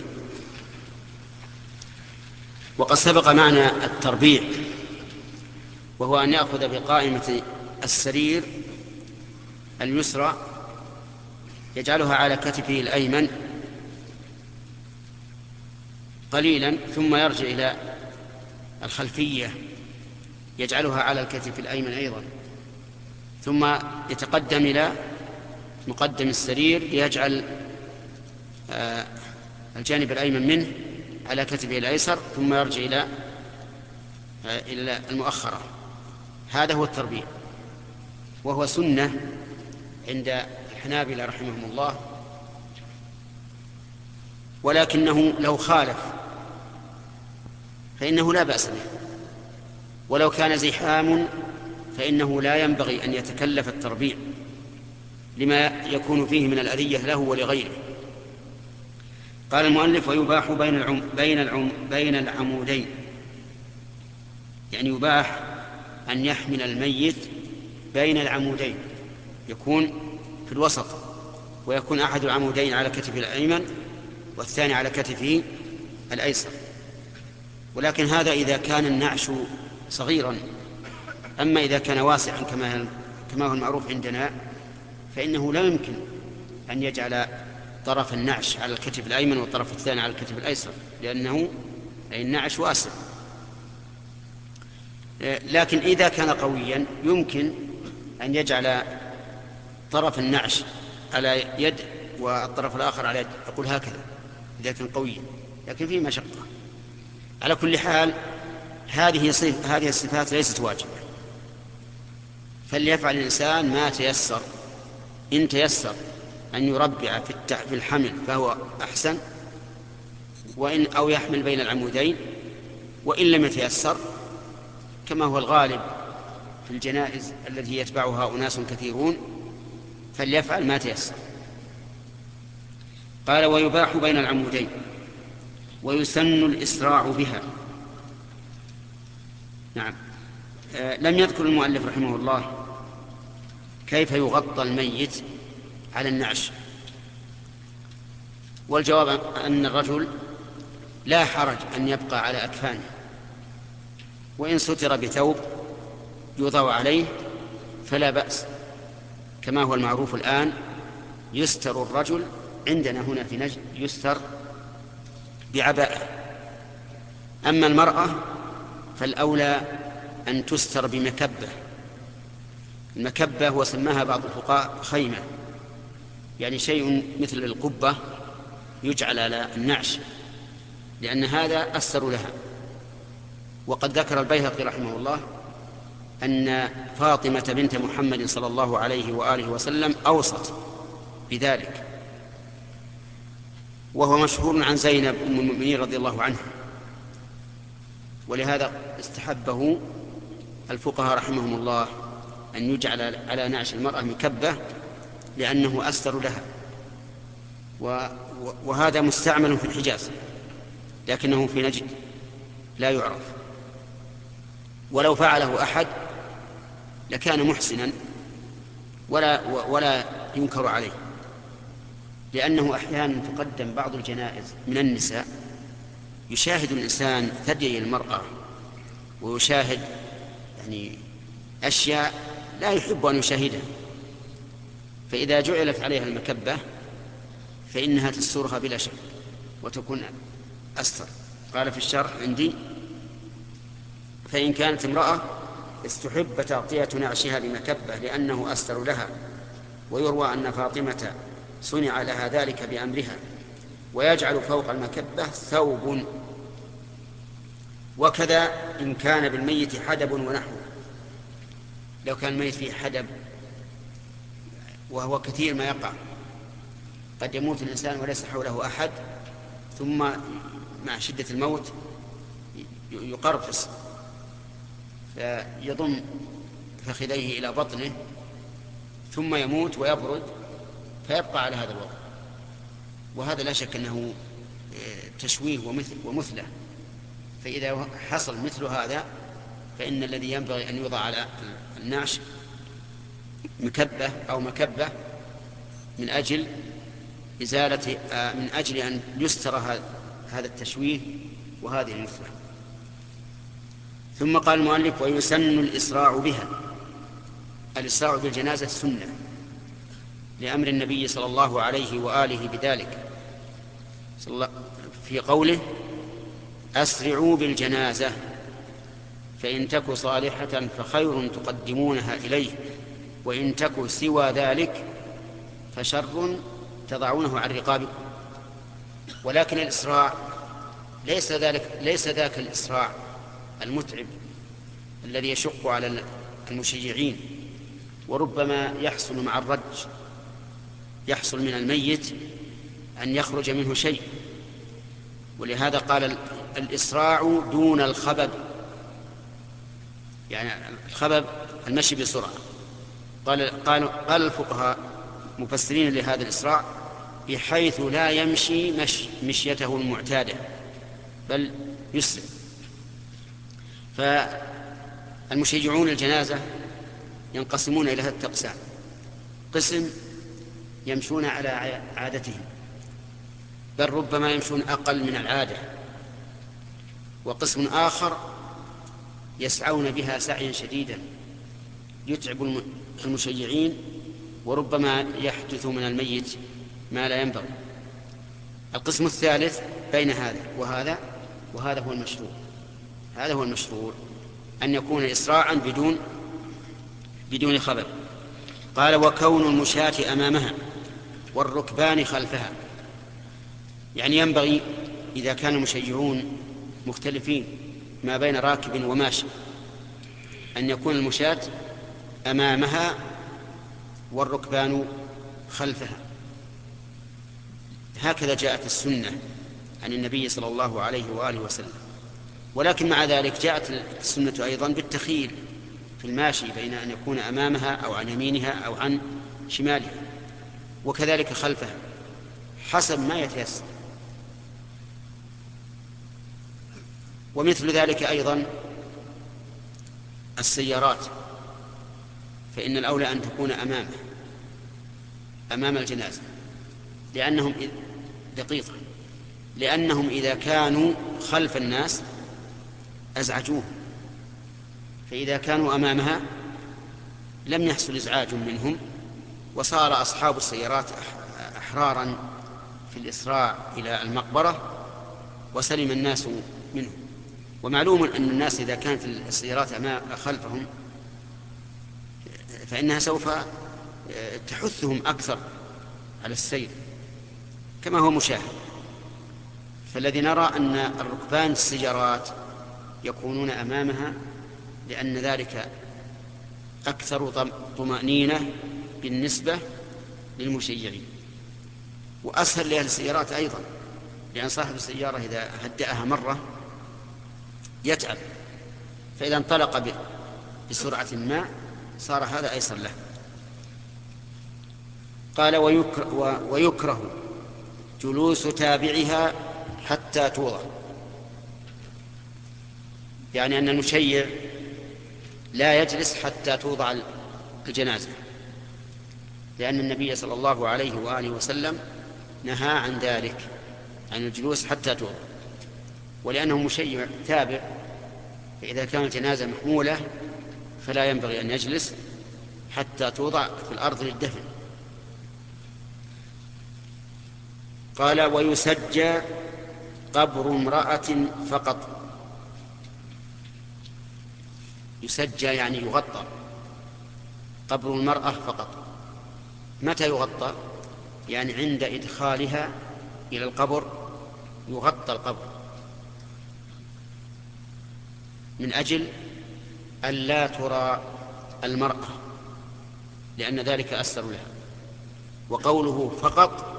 وقد سبق معنى التربيع، وهو أن يأخذ بقائمة السرير اليسرى يجعلها على كتفه الأيمن قليلا، ثم يرجع إلى الخلفية يجعلها على الكتف الأيمن أيضا، ثم يتقدم إلى مقدم السرير ليجعل آه الجانب الأيمن منه على كتفه الأيسر، ثم يرجع إلى آه إلى المؤخرة. هذا هو التربيع، وهو سنة عند الحنابلة رحمهم الله، ولكنه لو خالف فإنه لا بأس به، ولو كان زحام فإنه لا ينبغي أن يتكلف التربيع، لما يكون فيه من الأذية له ولغيره. قال المؤلف: ويباح بين العم بين العم بين العمودين، يعني يباح أن يحمل الميت بين العمودين، يكون في الوسط، ويكون أحد العمودين على كتفه الأيمن والثاني على كتفه الأيسر. ولكن هذا إذا كان النعش صغيرا. أما إذا كان واسعا كما كما هو المعروف عندنا، فإنه لا يمكن أن يجعل طرف النعش على الكتف الأيمن والطرف الثاني على الكتف الأيسر، لأنه النعش واسع. لكن إذا كان قويا يمكن أن يجعل طرف النعش على يد والطرف الآخر على يد، أقول هكذا إذا كان قويا، لكن فيه مشقة. على كل حال هذه هذه الصفات ليست واجبة، فليفعل الإنسان ما تيسر. إن تيسر أن يربع في الحمل فهو أحسن، وإن أو يحمل بين العمودين. وإن لم يتيسر كما هو الغالب في الجنائز التي يتبعها أناس كثيرون، فليفعل ما تيسر. قال: ويباح بين العمودين ويسن الإسراع بها. نعم. آه لم يذكر المؤلف رحمه الله كيف يغطى الميت على النعش، والجواب أن الرجل لا حرج أن يبقى على أكفانه، وإن ستر بثوب يوضع عليه فلا بأس، كما هو المعروف الآن يستر الرجل عندنا هنا في نجد يستر بعباءة. أما المرأة فالأولى أن تستر بمكبة. المكبة وسماها بعض الفقهاء خيمة، يعني شيء مثل القبة يجعل على النعش، لأن هذا أستر لها. وقد ذكر البيهقي رحمه الله أن فاطمة بنت محمد صلى الله عليه وآله وسلم أوصت بذلك، وهو مشهور عن زينب أم المؤمنين رضي الله عنها، ولهذا استحبه الفقهاء رحمهم الله أن يجعل على نعش المرأة مكبة لأنه أستر لها. وهذا مستعمل في الحجاز لكنه في نجد لا يعرف، ولو فعله أحد لكان محسنا ولا, ولا ينكر عليه، لأنه أحيانا تقدم بعض الجنائز من النساء يشاهد الإنسان ثدي المرأة ويشاهد يعني أشياء لا يحب أن يشاهدها، فإذا جعلت عليها المكبة فإنها تسترها بلا شك وتكون أستر. قال في الشرح عندي: فإن كانت امرأة استحب تغطية نعشها بمكبة لأنه أستر لها. ويروى أن فاطمة صنع لها ذلك بأمرها، ويجعل فوق المكبة ثوب. وكذا إن كان بالميت حدب ونحوه، لو كان الميت فيه حدب، وهو كثير ما يقع، قد يموت الإنسان وليس حوله أحد، ثم مع شدة الموت يقرفص فيضم فخذيه إلى بطنه ثم يموت ويبرد فيبقى على هذا الوضع، وهذا لا شك أنه تشويه ومثلة. فإذا حصل مثل هذا فإن الذي ينبغي أن يوضع على النعش مكبة أو مكبة من أجل إزالة من أجل أن يستر هذا التشويه وهذه المثلة. ثم قال المؤلف: ويسن الإسراع بها. الإسراع بالجنازة سنة لأمر النبي صلى الله عليه وآله بذلك في قوله: أسرعوا بالجنازة فإن تك صالحة فخير تقدمونها إليه، وإن تك سوى ذلك فشر تضعونه عن رقابكم. ولكن الإسراع ليس ذلك ليس ذاك الإسراع المتعب الذي يشق على المشيعين، وربما يحصل مع الرج، يحصل من الميت أن يخرج منه شيء. ولهذا قال الإسراع دون الخبب، يعني الخبب المشي بسرعة. قال, قال, قال الفقهاء مفسرين لهذا الإسراع بحيث لا يمشي مش مشيته المعتادة بل يسرع. فالمشيعون الجنازة ينقسمون إلى هذه الأقسام: قسم يمشون على عادتهم، بل ربما يمشون أقل من العادة، وقسم آخر يسعون بها سعيا شديدا يتعب المشيعين، وربما يحدث من الميت ما لا ينبغي. القسم الثالث بين هذا وهذا، وهذا هو المشروع. هذا هو المشروع، أن يكون إسراعا بدون بدون خبر. قال: وكون المشاة أمامها والركبان خلفها. يعني ينبغي إذا كان المشيعون مختلفين ما بين راكب وماشي أن يكون المشاة أمامها والركبان خلفها. هكذا جاءت السنة عن النبي صلى الله عليه وآله وسلم. ولكن مع ذلك جاءت السنة أيضا بالتخيير في الماشي بين أن يكون أمامها أو عن يمينها أو عن شمالها، وكذلك خلفها حسب ما يتيسر. ومثل ذلك أيضا السيارات، فإن الأولى أن تكون أمامه أمام الجنازة، لأنهم دقيقة لأنهم إذا كانوا خلف الناس أزعجوه، فإذا كانوا أمامها لم يحصل إزعاج منهم، وصار أصحاب السيارات أحرارا في الإسراع إلى المقبرة وسلم الناس منه. ومعلوم أن الناس إذا كانت السيارات خلفهم فإنها سوف تحثهم أكثر على السير كما هو مشاهد. فالذي نرى أن الركبان السيارات يكونون أمامها، لأن ذلك أكثر طمأنينة بالنسبة للمشيعين، وأسهل لأهل السيارات أيضا، لأن صاحب السيارة إذا هدأها مرة يتعب، فإذا انطلق بسرعة ما صار هذا أيسر له. قال: ويكره, ويكره جلوس تابعها حتى توضع. يعني أن المشيع لا يجلس حتى توضع الجنازة، لأن النبي صلى الله عليه وآله وسلم نهى عن ذلك، عن الجلوس حتى توضع، ولأنه مشيع تابع، فإذا كانت الجنازة محمولة فلا ينبغي أن يجلس حتى توضع في الأرض للدفن. قال: ويسجى قبر امرأة فقط. يسجى يعني يغطى، قبر المرأة فقط. متى يغطى؟ يعني عند إدخالها إلى القبر يغطى القبر، من أجل أن لا ترى المرأة، لأن ذلك أستر لها. وقوله فقط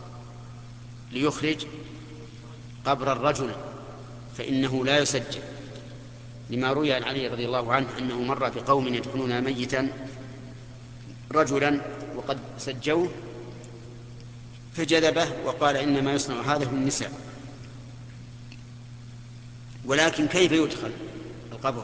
ليخرج قبر الرجل، فإنه لا يسجل، لما روي عن علي رضي الله عنه أنه مر بقوم يدفنون ميتا رجلا وقد سجوه فجذبه وقال: إنما يصنع هذا في النساء. ولكن كيف يدخل القبر؟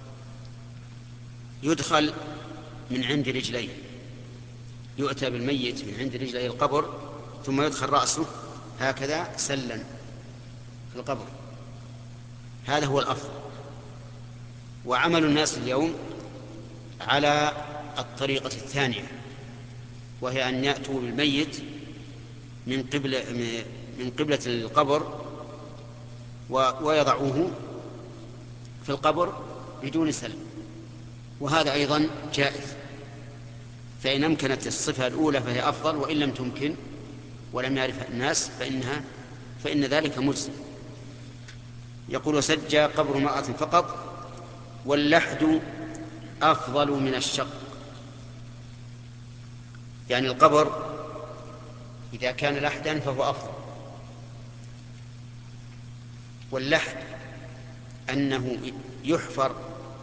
يدخل من عند رجليه، يؤتى بالميت من عند رجليه القبر، ثم يدخل رأسه هكذا سلا في القبر. هذا هو الأفضل. وعمل الناس اليوم على الطريقة الثانية، وهي أن يأتوا بالميت من قبلة من قبلة القبر ويضعوه في القبر بدون سلم، وهذا أيضا جائز. فإن أمكنت الصفة الأولى فهي أفضل، وإن لم تمكن ولم يعرف الناس فإنها فإن ذلك مجزي. يقول: سجى قبر امرأة فقط، واللحد أفضل من الشق. يعني القبر إذا كان لحدا فهو أفضل. واللحد أنه يحفر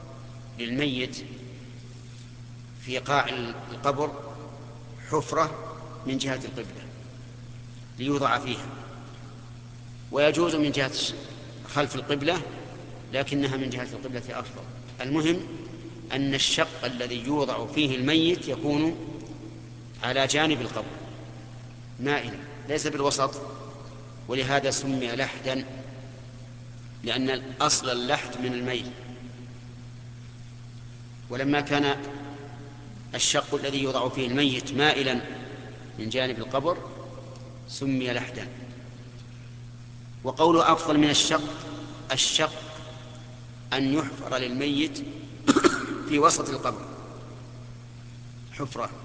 للميت في قاع القبر حفرة من جهة القبلة ليوضع فيها، ويجوز من جهة خلف القبلة لكنها من جهة القبلة أفضل. المهم أن الشق الذي يوضع فيه الميت يكون على جانب القبر مائلا ليس بالوسط، ولهذا سمي لحدا، لأن الأصل اللحد من الميل. ولما كان الشق الذي يوضع فيه الميت مائلا من جانب القبر سمي لحدا. وقوله أفضل من الشق، الشق أن يحفر للميت في وسط القبر حفرة،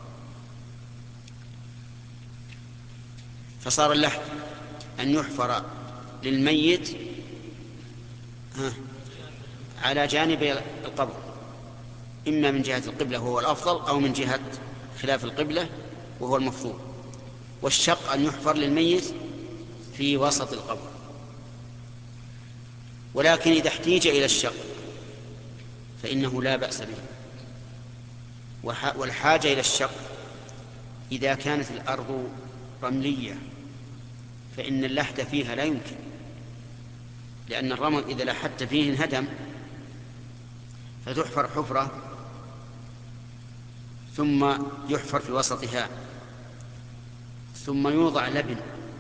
فصار اللحد أن يحفر للميت على جانب القبر، إما من جهة القبلة وهو الأفضل أو من جهة خلاف القبلة وهو المفضول. والشق أن يحفر للميت في وسط القبر. ولكن إذا احتيج إلى الشق فإنه لا بأس به. والحاجة إلى الشق إذا كانت الأرض رملية فإن اللحد فيها لا يمكن، لأن الرمل إذا لحدت فيه انهدم، فتحفر حفرة ثم يحفر في وسطها، ثم يوضع لبن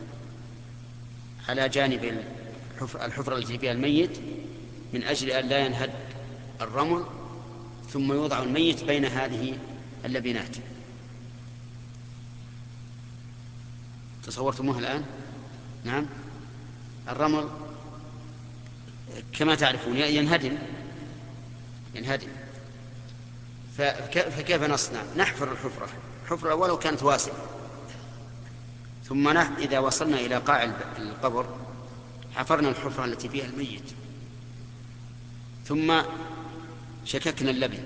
على جانب الحفرة التي فيها الميت من أجل أن لا ينهد الرمل، ثم يوضع الميت بين هذه اللبنات. تصورتموها الآن؟ نعم. الرمل كما تعرفون ينهدم ينهدم فكيف نصنع؟ نحفر الحفرة حفرة ولو كانت واسعة، ثم إذا وصلنا إلى قاع القبر حفرنا الحفرة التي فيها الميت، ثم شككنا اللبن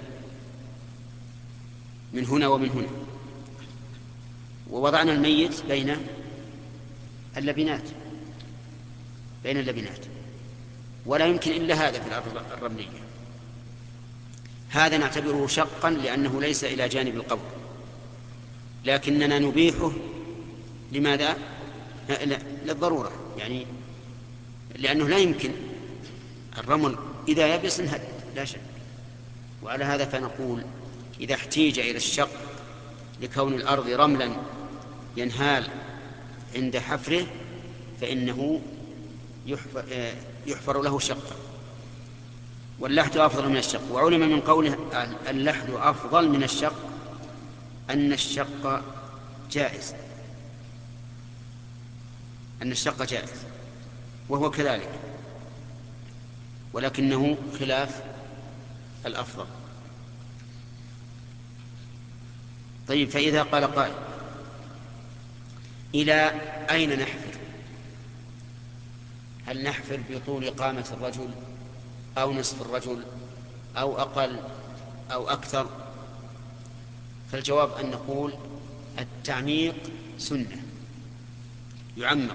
من هنا ومن هنا، ووضعنا الميت بين اللبنات بين اللبنات ولا يمكن إلا هذا في الأرض الرملية. هذا نعتبره شقا لأنه ليس إلى جانب القبر، لكننا نبيحه لماذا؟ للضرورة، يعني لأنه لا يمكن الرمل إذا يبس انهد لا شك. وعلى هذا فنقول إذا احتيج إلى الشق لكون الأرض رملا ينهال عند حفره فإنه يحفر, يحفر له شقا، واللحد أفضل من الشق. وعلم من قوله اللحد أفضل من الشق أن الشق جائز أن الشق جائز وهو كذلك، ولكنه خلاف الأفضل. طيب، فإذا قال قائل إلى أين نحفر؟ هل نحفر بطول قامة الرجل أو نصف الرجل أو أقل أو أكثر؟ فالجواب أن نقول التعميق سنة، يعمق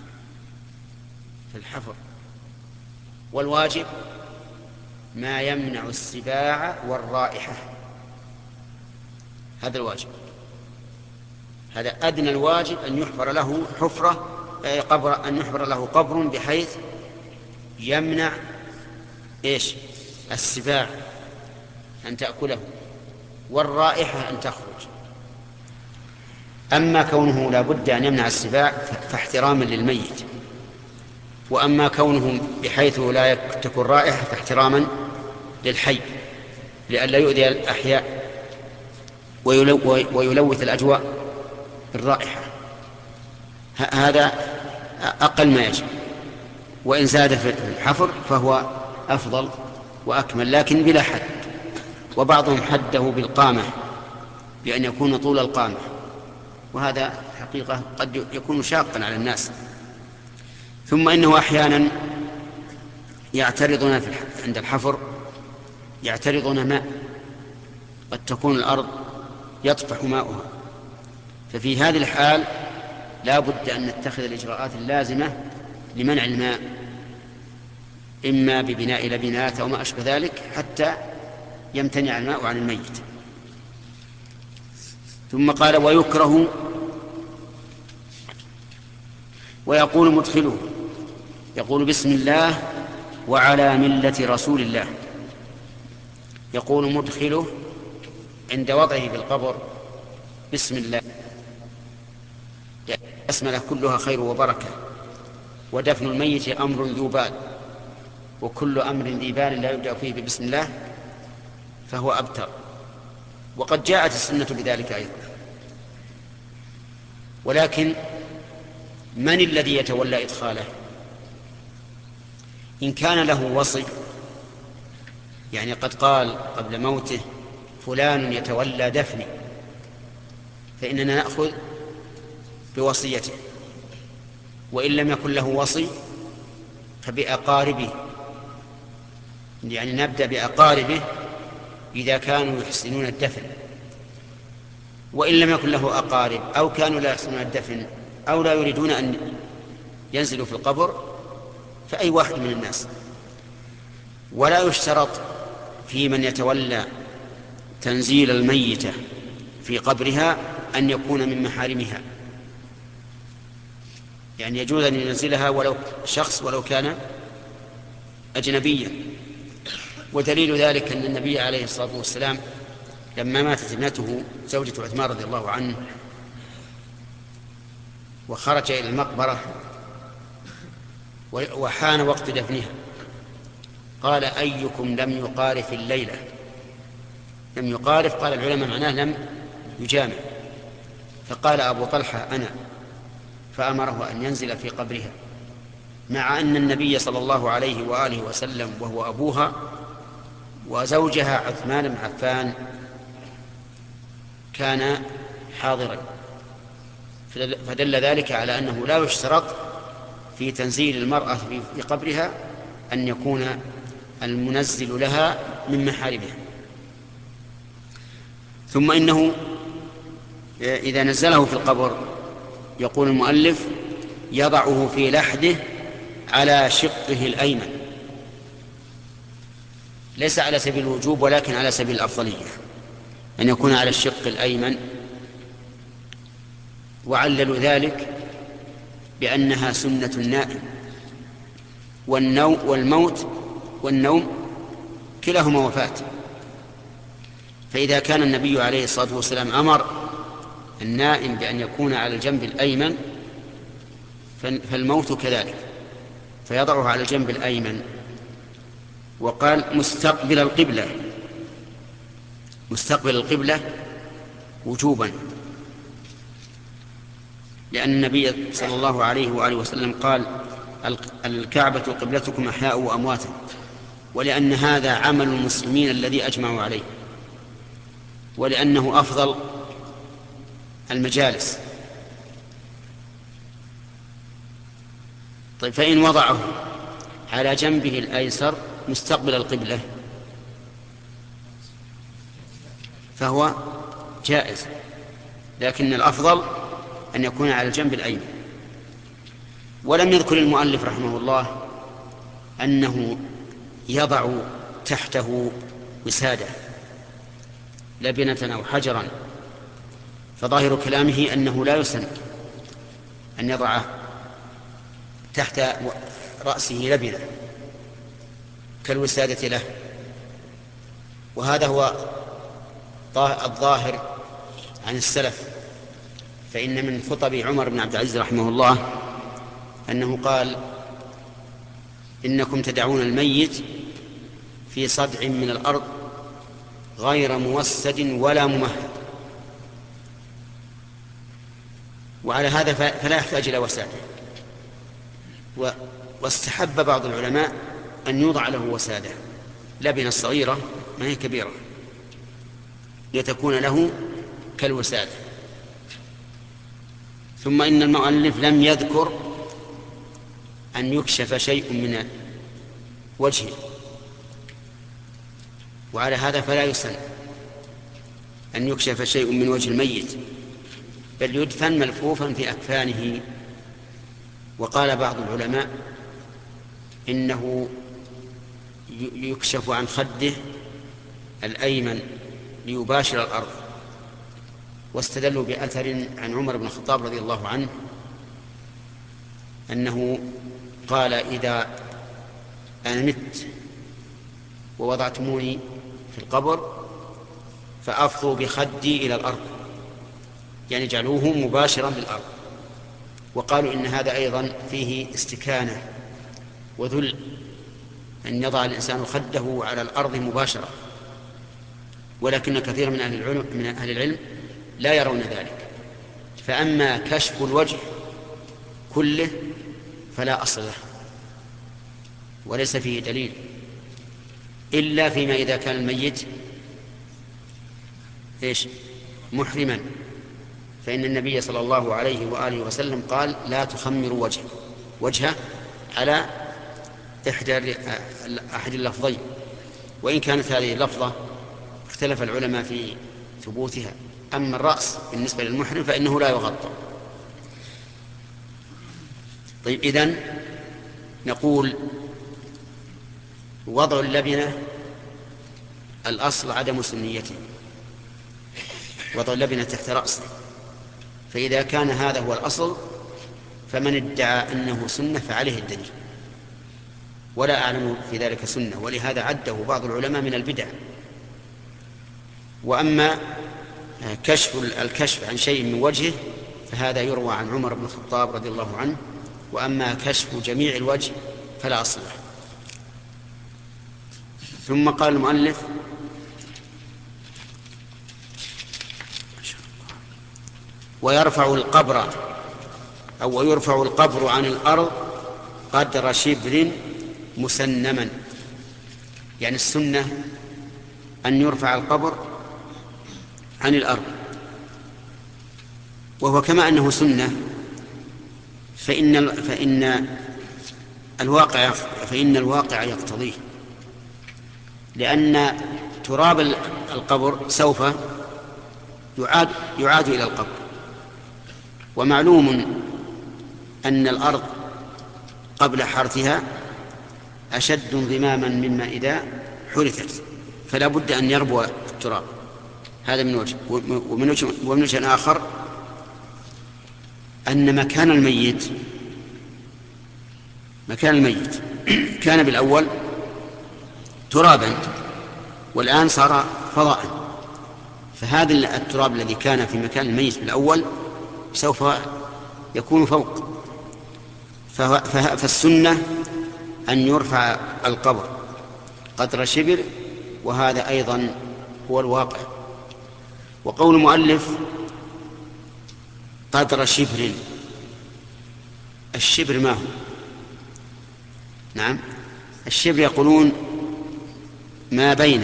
في الحفر، والواجب ما يمنع السباع والرائحة، هذا الواجب، هذا أدنى الواجب أن يحفر له حفرة قبر أن يحفر له قبر بحيث يمنع إيش؟ السباع أن تأكله والرائحة أن تخرج. أما كونه لا بد أن يمنع السباع فاحتراما للميت، وأما كونه بحيث لا تكون رائحة فاحتراما للحي لئلا يؤذي الأحياء ويلوث الأجواء بالرائحة. هذا أقل ما يجب، وإن زاد في الحفر فهو أفضل وأكمل لكن بلا حد. وبعضهم حده بالقامة بأن يكون طول القامة، وهذا حقيقة قد يكون شاقا على الناس. ثم إنه أحيانا يعترضون عند الحفر يعترضون ماء، قد تكون الأرض يطفح ماؤها، ففي هذه الحال لا بد أن نتخذ الإجراءات اللازمة لمنع الماء، إما ببناء لبنات أو ما أشبه ذلك حتى يمتنع الماء عن الميت. ثم قال ويكره ويقول مدخله، يقول بسم الله وعلى ملة رسول الله. يقول مدخله عند وضعه في القبر بسم الله، البسملة كلها خير وبركة، ودفن الميت أمر ذو بال، وكل أمر ذي بال لا يبدأ فيه ببسم الله فهو أبتر، وقد جاءت السنة بذلك أيضا. ولكن من الذي يتولى إدخاله؟ إن كان له وصي، يعني قد قال قبل موته فلان يتولى دفني، فإننا نأخذ بوصيته، وإن لم يكن له وصي فبأقاربه، يعني نبدأ بأقاربه إذا كانوا يحسنون الدفن، وإن لم يكن له أقارب أو كانوا لا يحسنون الدفن أو لا يريدون أن ينزلوا في القبر فأي واحد من الناس. ولا يشترط في من يتولى تنزيل الميتة في قبرها أن يكون من محارمها، يعني يجوز أن ينزلها ولو شخص ولو كان أجنبيا. ودليل ذلك أن النبي عليه الصلاة والسلام لما ماتت ابنته زوجة عثمان رضي الله عنه وخرج إلى المقبرة وحان وقت دفنها قال أيكم لم يقارف الليلة؟ لم يقارف قال العلماء معناه لم يجامع، فقال أبو طلحة أنا، فأمره أن ينزل في قبرها، مع أن النبي صلى الله عليه وآله وسلم وهو أبوها وزوجها عثمان بن عفان كان حاضرا، فدل ذلك على أنه لا يشترط في تنزيل المرأة في قبرها أن يكون المنزل لها من محارمها. ثم إنه إذا نزله في القبر يقول المؤلف يضعه في لحده على شقه الأيمن، ليس على سبيل الوجوب ولكن على سبيل الأفضلية أن يكون على الشق الأيمن. وعللوا ذلك بأنها سنة النائم، والنوم والموت والنوم كلاهما وفاة، فإذا كان النبي عليه الصلاة والسلام أمر النائم بأن يكون على الجنب الأيمن فالموت كذلك، فيضعه على الجنب الأيمن. وقال مستقبل القبلة، مستقبل القبلة وجوبا، لأن النبي صلى الله عليه وآله وسلم قال الكعبة قبلتكم أحياء وأمواتا، ولأن هذا عمل المسلمين الذي أجمعوا عليه، ولأنه أفضل المجالس. طيب فإن وضعه على جنبه الأيسر مستقبل القبلة فهو جائز، لكن الأفضل أن يكون على الجنب الأيمن. ولم يذكر المؤلف رحمه الله أنه يضع تحته وسادة لبنة أو حجرا، فظاهر كلامه أنه لا يسن أن يضع تحت رأسه لبنة كالوسادة له، وهذا هو الظاهر عن السلف. فإن من خطب عمر بن عبد العزيز رحمه الله أنه قال إنكم تدعون الميت في صدع من الأرض غير موسد ولا ممهد، وعلى هذا فلا يحتاج إلى وسادة. واستحب بعض العلماء أن يوضع له وسادة لبنة صغيرة ما هي كبيرة لتكون له كالوسادة. ثم إن المؤلف لم يذكر أن يكشف شيء من وجهه، وعلى هذا فلا يسن أن يكشف شيء من وجه الميت، بل يدفن ملفوفا في أكفانه. وقال بعض العلماء إنه يكشف عن خده الأيمن ليباشر الأرض، واستدلوا بأثر عن عمر بن الخطاب رضي الله عنه أنه قال إذا أنا مت ووضعتموني في القبر فأفضوا بخدي إلى الأرض، يعني جعلوه مباشرا بالأرض. وقالوا إن هذا أيضا فيه استكانة وذل، أن يضع الإنسان خده على الأرض مباشرة، ولكن كثير من أهل العلم, من أهل العلم لا يرون ذلك. فأما كشف الوجه كله فلا أصل له وليس فيه دليل، إلا فيما إذا كان الميت إيش محرما، فإن النبي صلى الله عليه وآله وسلم قال لا تخمروا وجهه وجهه على إحدى أحد اللفظين، وإن كانت هذه اللفظة اختلف العلماء في ثبوتها. أما الرأس بالنسبة للمحرم فإنه لا يغطى. طيب، إذن نقول وضع اللبنة الأصل عدم سنيته، وضع اللبنة تحت رأسه، فإذا كان هذا هو الأصل فمن ادعى أنه سنة فعليه الدليل، ولا أعلم في ذلك سنة، ولهذا عده بعض العلماء من البدع. وأما كشف الكشف عن شيء من وجهه فهذا يروى عن عمر بن الخطاب رضي الله عنه، وأما كشف جميع الوجه فلا أصل له. ثم قال المؤلف ويرفع القبر أو يرفع القبر عن الأرض قدر شبر مسنما، يعني السنة أن يرفع القبر عن الأرض، وهو كما أنه سنة فإن فإن الواقع فإن الواقع يقتضيه، لأن تراب القبر سوف يعاد يعاد إلى القبر، ومعلوم أن الأرض قبل حرثها أشد انضماما مما إذا حرثت، فلا بد أن يربو التراب. هذا من وجه. ومن وجه, ومن وجه آخر أن مكان الميت مكان الميت كان بالأول ترابا والآن صار فضاء، فهذا التراب الذي كان في مكان الميت بالأول سوف يكون فوق. فالسنة أن يرفع القبر قدر شبر، وهذا أيضا هو الواقع. وقول المؤلف قدر شبر، الشبر ما هو؟ نعم، الشبر يقولون ما بين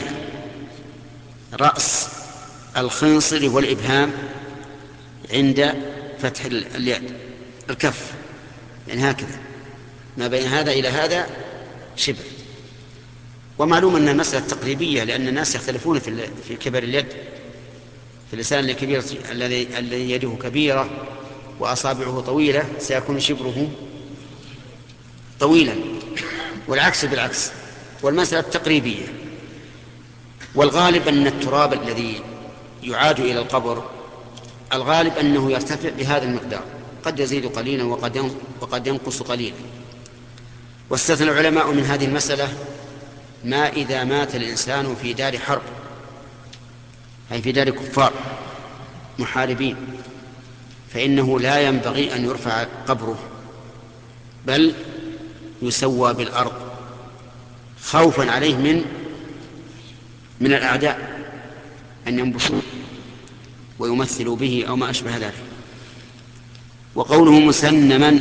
رأس الخنصر والإبهام عند فتح اليد الكف، يعني هكذا ما بين هذا إلى هذا شبر. ومعلوم أن المسألة تقريبية، لأن الناس يختلفون في كبر اليد. في اللسان الكبير الذي الذي يده كبيرة وأصابعه طويلة سيكون شبره طويلا، والعكس بالعكس، والمسألة تقريبية. والغالب أن التراب الذي يعاد إلى القبر الغالب أنه يرتفع بهذا المقدار، قد يزيد قليلا وقد وقد ينقص قليلا. واستثنى العلماء من هذه المسألة ما إذا مات الإنسان في دار حرب، أي في دار كفار محاربين، فإنه لا ينبغي أن يرفع قبره بل يسوى بالأرض خوفا عليه من من الأعداء أن ينبشوا ويمثلوا به أو ما أشبه ذلك. وقوله مسنما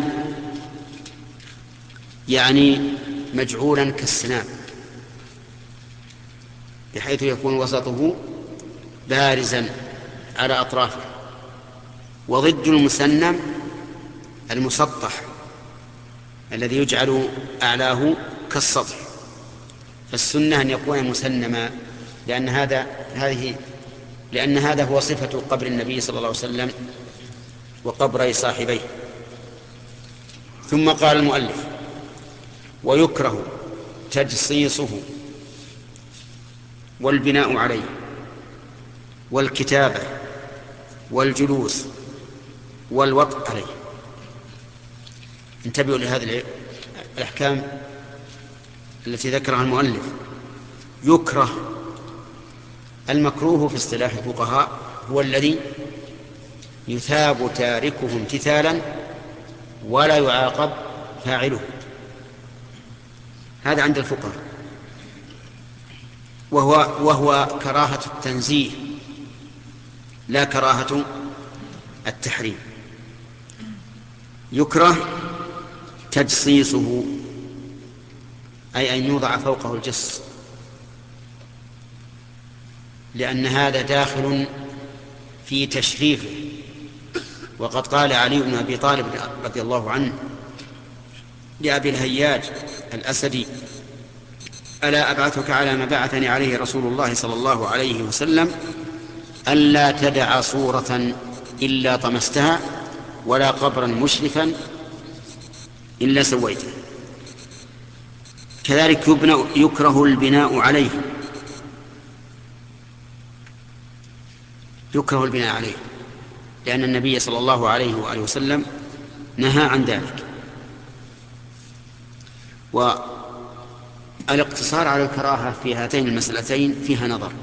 يعني مجعولا كالسنام، بحيث يكون وسطه بارزا على أطرافه. وضد المسنم المسطح الذي يجعل أعلاه كالسطح. فالسنة أن يكون مسنما، لأن هذا هذه لأن هذا هو صفة قبر النبي صلى الله عليه وسلم وقبر صاحبيه. ثم قال المؤلف ويكره تجصيصه والبناء عليه والكتابة والجلوس والوطء عليه. انتبهوا لهذه الأحكام التي ذكرها المؤلف. يكره، المكروه في اصطلاح الفقهاء هو الذي يثاب تاركه امتثالا ولا يعاقب فاعله، هذا عند الفقهاء، وهو, وهو كراهة التنزيه لا كراهة التحريم. يكره تجصيصه، أي أن يوضع فوقه الجص، لأن هذا داخل في تشريفه. وقد قال علي بن أبي طالب رضي الله عنه لأبي الهياج الأسدي: ألا أبعثك على ما بعثني عليه رسول الله صلى الله عليه وسلم، ألا تدع صورة إلا طمستها ولا قبرا مشرفا إلا سويته. كذلك يبنى يكره البناء عليه، يكره البناء عليه لأن النبي صلى الله عليه وآله وسلم نهى عن ذلك. والاقتصار على الكراهة في هاتين المسألتين فيها نظر،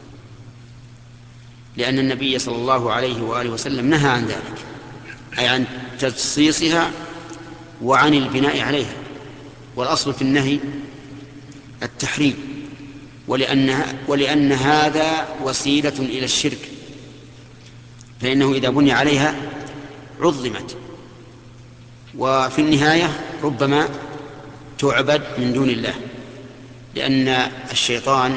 لأن النبي صلى الله عليه وآله وسلم نهى عن ذلك، أي عن تجصيصها وعن البناء عليها، والأصل في النهي التحريم، ولأن, ولأن هذا وسيلة إلى الشرك، فإنه إذا بني عليها عظمت، وفي النهاية ربما تعبد من دون الله، لأن الشيطان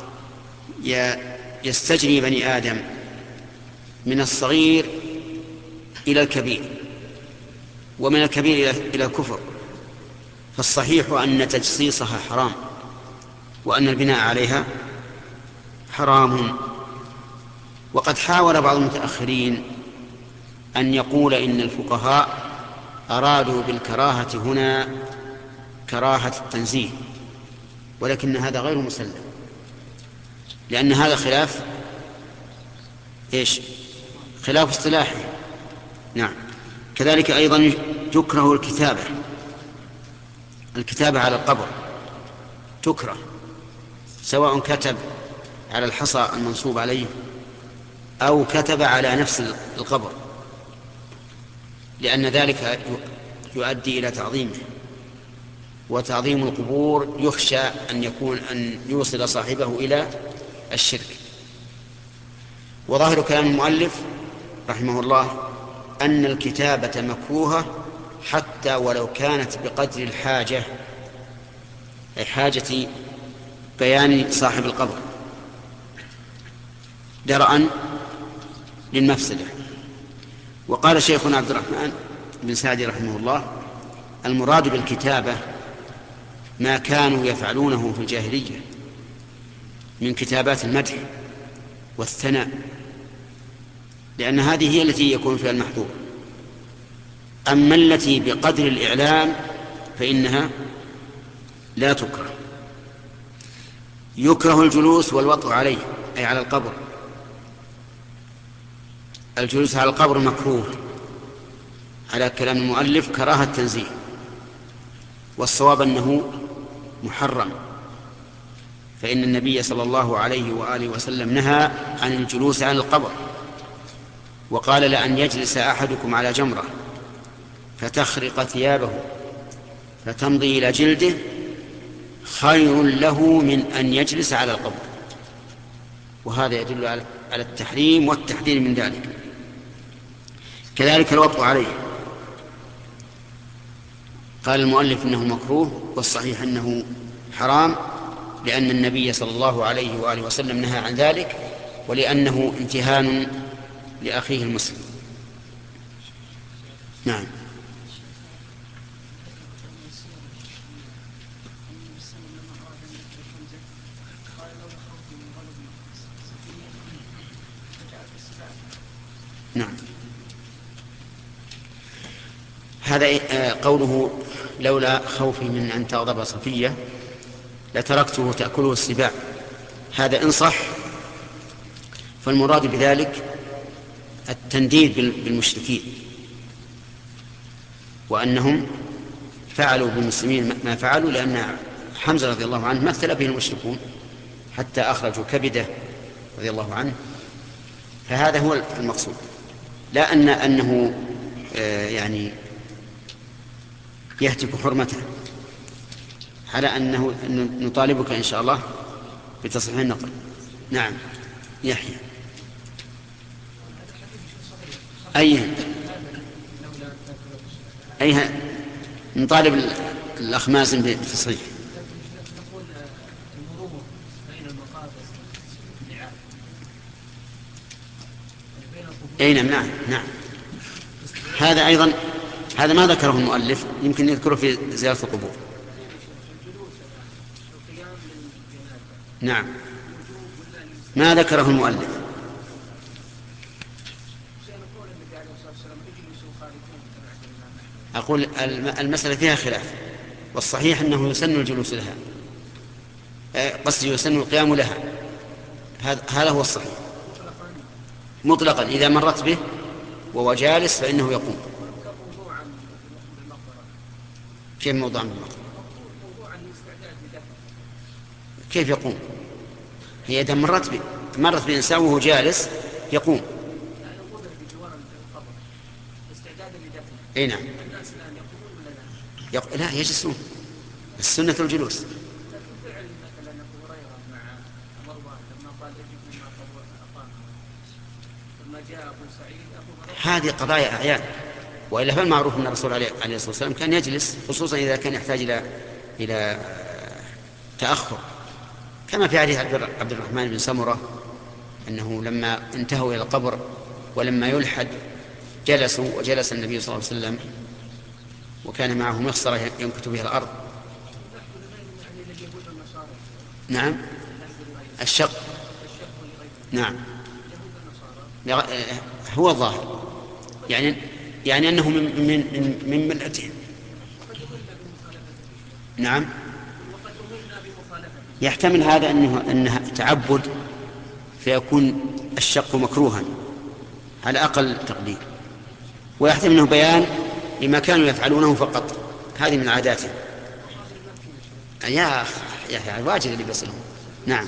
يستجري بني آدم من الصغير إلى الكبير، ومن الكبير إلى الكفر. فالصحيح أن تجصيصها حرام، وأن البناء عليها حرام. وقد حاول بعض المتأخرين أن يقول إن الفقهاء أرادوا بالكراهة هنا كراهة التنزيه، ولكن هذا غير مسلم، لأن هذا خلاف إيش؟ خلاف اصطلاحي. نعم. كذلك أيضا تكره الكتابة، الكتابة على القبر تكره، سواء كتب على الحصى المنصوب عليه أو كتب على نفس القبر، لأن ذلك يؤدي إلى تعظيمه، وتعظيم القبور يخشى أن يكون أن يوصل صاحبه إلى الشرك. وظاهر كلام المؤلف رحمه الله أن الكتابة مكروهة حتى ولو كانت بقدر الحاجة، أي حاجة بيان صاحب القبر درءا للمفسدة. وقال شيخنا عبد الرحمن بن سعدي رحمه الله: المراد بالكتابة ما كانوا يفعلونه في الجاهلية من كتابات المدح والثناء، لأن هذه هي التي يكون فيها المحظور. أما التي بقدر الإعلام فإنها لا تكره. يكره الجلوس والوطء عليه، أي على القبر. الجلوس على القبر مكروه على كلام المؤلف كراهة التنزيه، والصواب أنه محرم، فإن النبي صلى الله عليه وآله وسلم نهى عن الجلوس على القبر، وقال: لأن يجلس أحدكم على جمرة فتخرق ثيابه فتمضي إلى جلده خير له من أن يجلس على القبر. وهذا يدل على التحريم والتحذير من ذلك. كذلك الوطء عليه، قال المؤلف إنه مكروه، والصحيح أنه حرام، لأن النبي صلى الله عليه وآله وسلم نهى عن ذلك، ولأنه امتهان لأخيه المسلم. نعم. نعم. هذا قوله: لولا خوفي من أن تغضب صفية لتركته تأكله السباع، هذا إن صح فالمراد بذلك التنديد بالمشركين، وأنهم فعلوا بالمسلمين ما فعلوا، لأن حمزة رضي الله عنه مثل به المشركون حتى أخرجوا كبده رضي الله عنه. فهذا هو المقصود، لا أن أنه يعني يهتك حرمته، على أنه نطالبك إن شاء الله بتصحيح النقل. نعم يحيى. أيها أيها نطالب الأخ مازن بالتصحيح. أي نعم نعم نعم. هذا أيضا هذا ما ذكره المؤلف، يمكن يذكره في زيارة القبور. نعم ما ذكره المؤلف. أقول المسألة فيها خلاف، والصحيح أنه يسن الجلوس لها، قصدي يسن القيام لها، هذا هو الصحيح مطلقا. إذا مرت به وهو جالس فإنه يقوم. كيف موضوع من المقبرة؟ كيف يقوم؟ هي إذا مرت به مرت بإنسان وهو جالس يقوم. أي نعم. يق... لا يجلسون، السنة الجلوس. هذه قضايا أعيان، وإلا فالمعروف أن الرسول عليه الصلاة والسلام كان يجلس، خصوصا إذا كان يحتاج إلى إلى تأخر، كما في حديث عبد الرحمن بن سمرة أنه لما انتهوا إلى القبر ولما يلحد جلسوا، وجلس النبي صلى الله عليه وسلم وكان معه مخصرة ينكت بها الأرض. نعم الشق. نعم هو الظاهر، يعني يعني أنه من من من ملته. نعم يحتمل هذا أنه أنها تعبد، فيكون الشق مكروها على أقل تقدير، ويحتمل أنه بيان لما كانوا يفعلونه فقط، هذه من عاداته. يا يا واجد اللي بيصلهم. نعم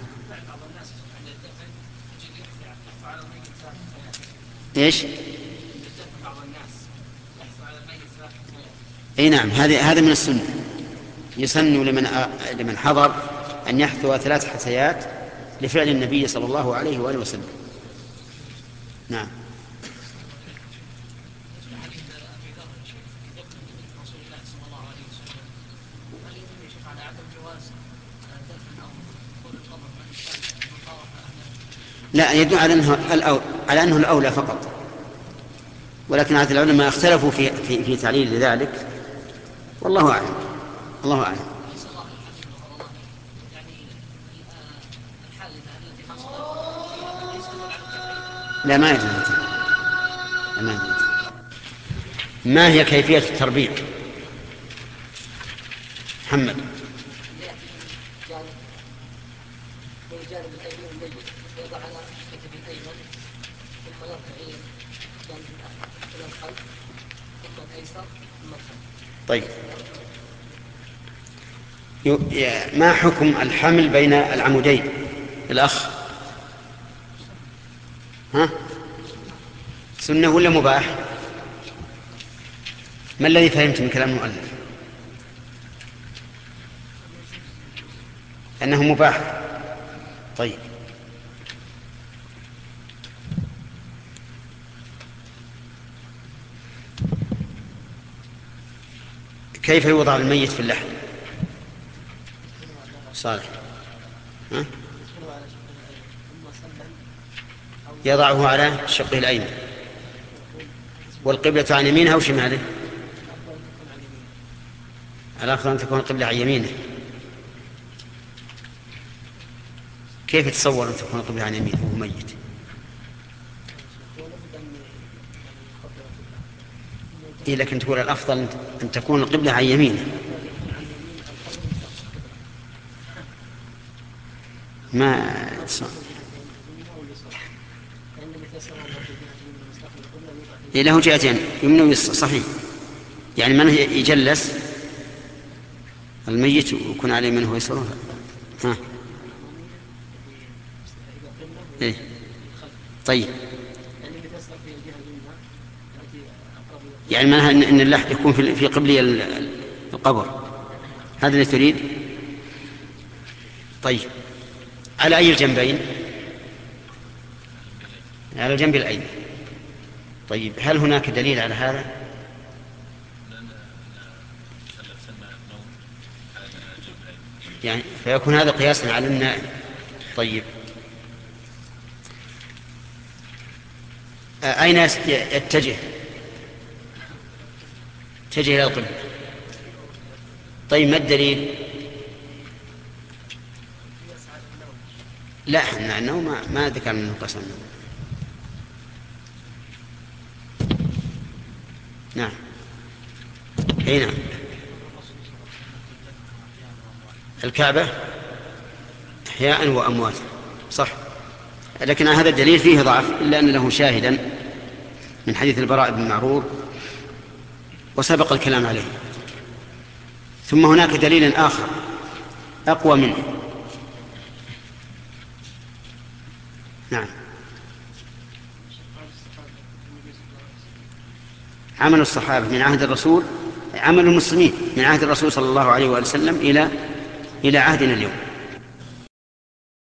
ايش؟ اي نعم هذه هذا من السنة، يسن لمن لمن حضر أن يحثو ثلاث حثيات لفعل النبي صلى الله عليه وآله وسلم. نعم لا يدل على أنه الأولى، على أنه الأولى فقط، ولكن هذه العلماء اختلفوا في في, في تعليل لذلك، والله أعلم. الله أعلم. لا ما يجوز. ما يجوز. ما هي كيفية التربيع؟ محمد. طيب ما حكم الحمل بين العمودين الأخ؟ ها سنة ولا مباح؟ ما الذي فهمت من كلام المؤلف؟ أنه مباح. طيب كيف يوضع الميت في اللحد؟ صالح. ها؟ يضعه على شقه الأيمن، والقبلة عن يمينه أو شماله؟ على أخر أن تكون القبلة عن يمينه. كيف تصور أن تكون القبلة عن يمينه وهو ميت؟ إيه لكن تقول الأفضل أن تكون القبلة عن يمينه. ما إيه له جهتين يمين ويسار صحيح، يعني من يجلس الميت ويكون عليه من هو يسره. ها إيه؟ طيب يعني معناها ان اللحد يكون في في قبلي القبر، هذا اللي تريد؟ طيب على اي الجنبين؟ على الجنب الايمن. طيب هل هناك دليل على هذا؟ يعني فيكون هذا قياسا على النائم. طيب أين يتجه؟ يتجه إلى القبلة. طيب ما الدليل؟ لا احنا النوم ما, ما ذكر منه قسم النوم. نعم اي نعم. الكعبة احياء واموات صح، لكن هذا الدليل فيه ضعف الا ان له شاهدا من حديث البراء بن معرور وسبق الكلام عليه. ثم هناك دليل آخر أقوى منه. نعم عمل الصحابة من عهد الرسول، عمل المسلمين من عهد الرسول صلى الله عليه وآله وسلم إلى إلى عهدنا اليوم.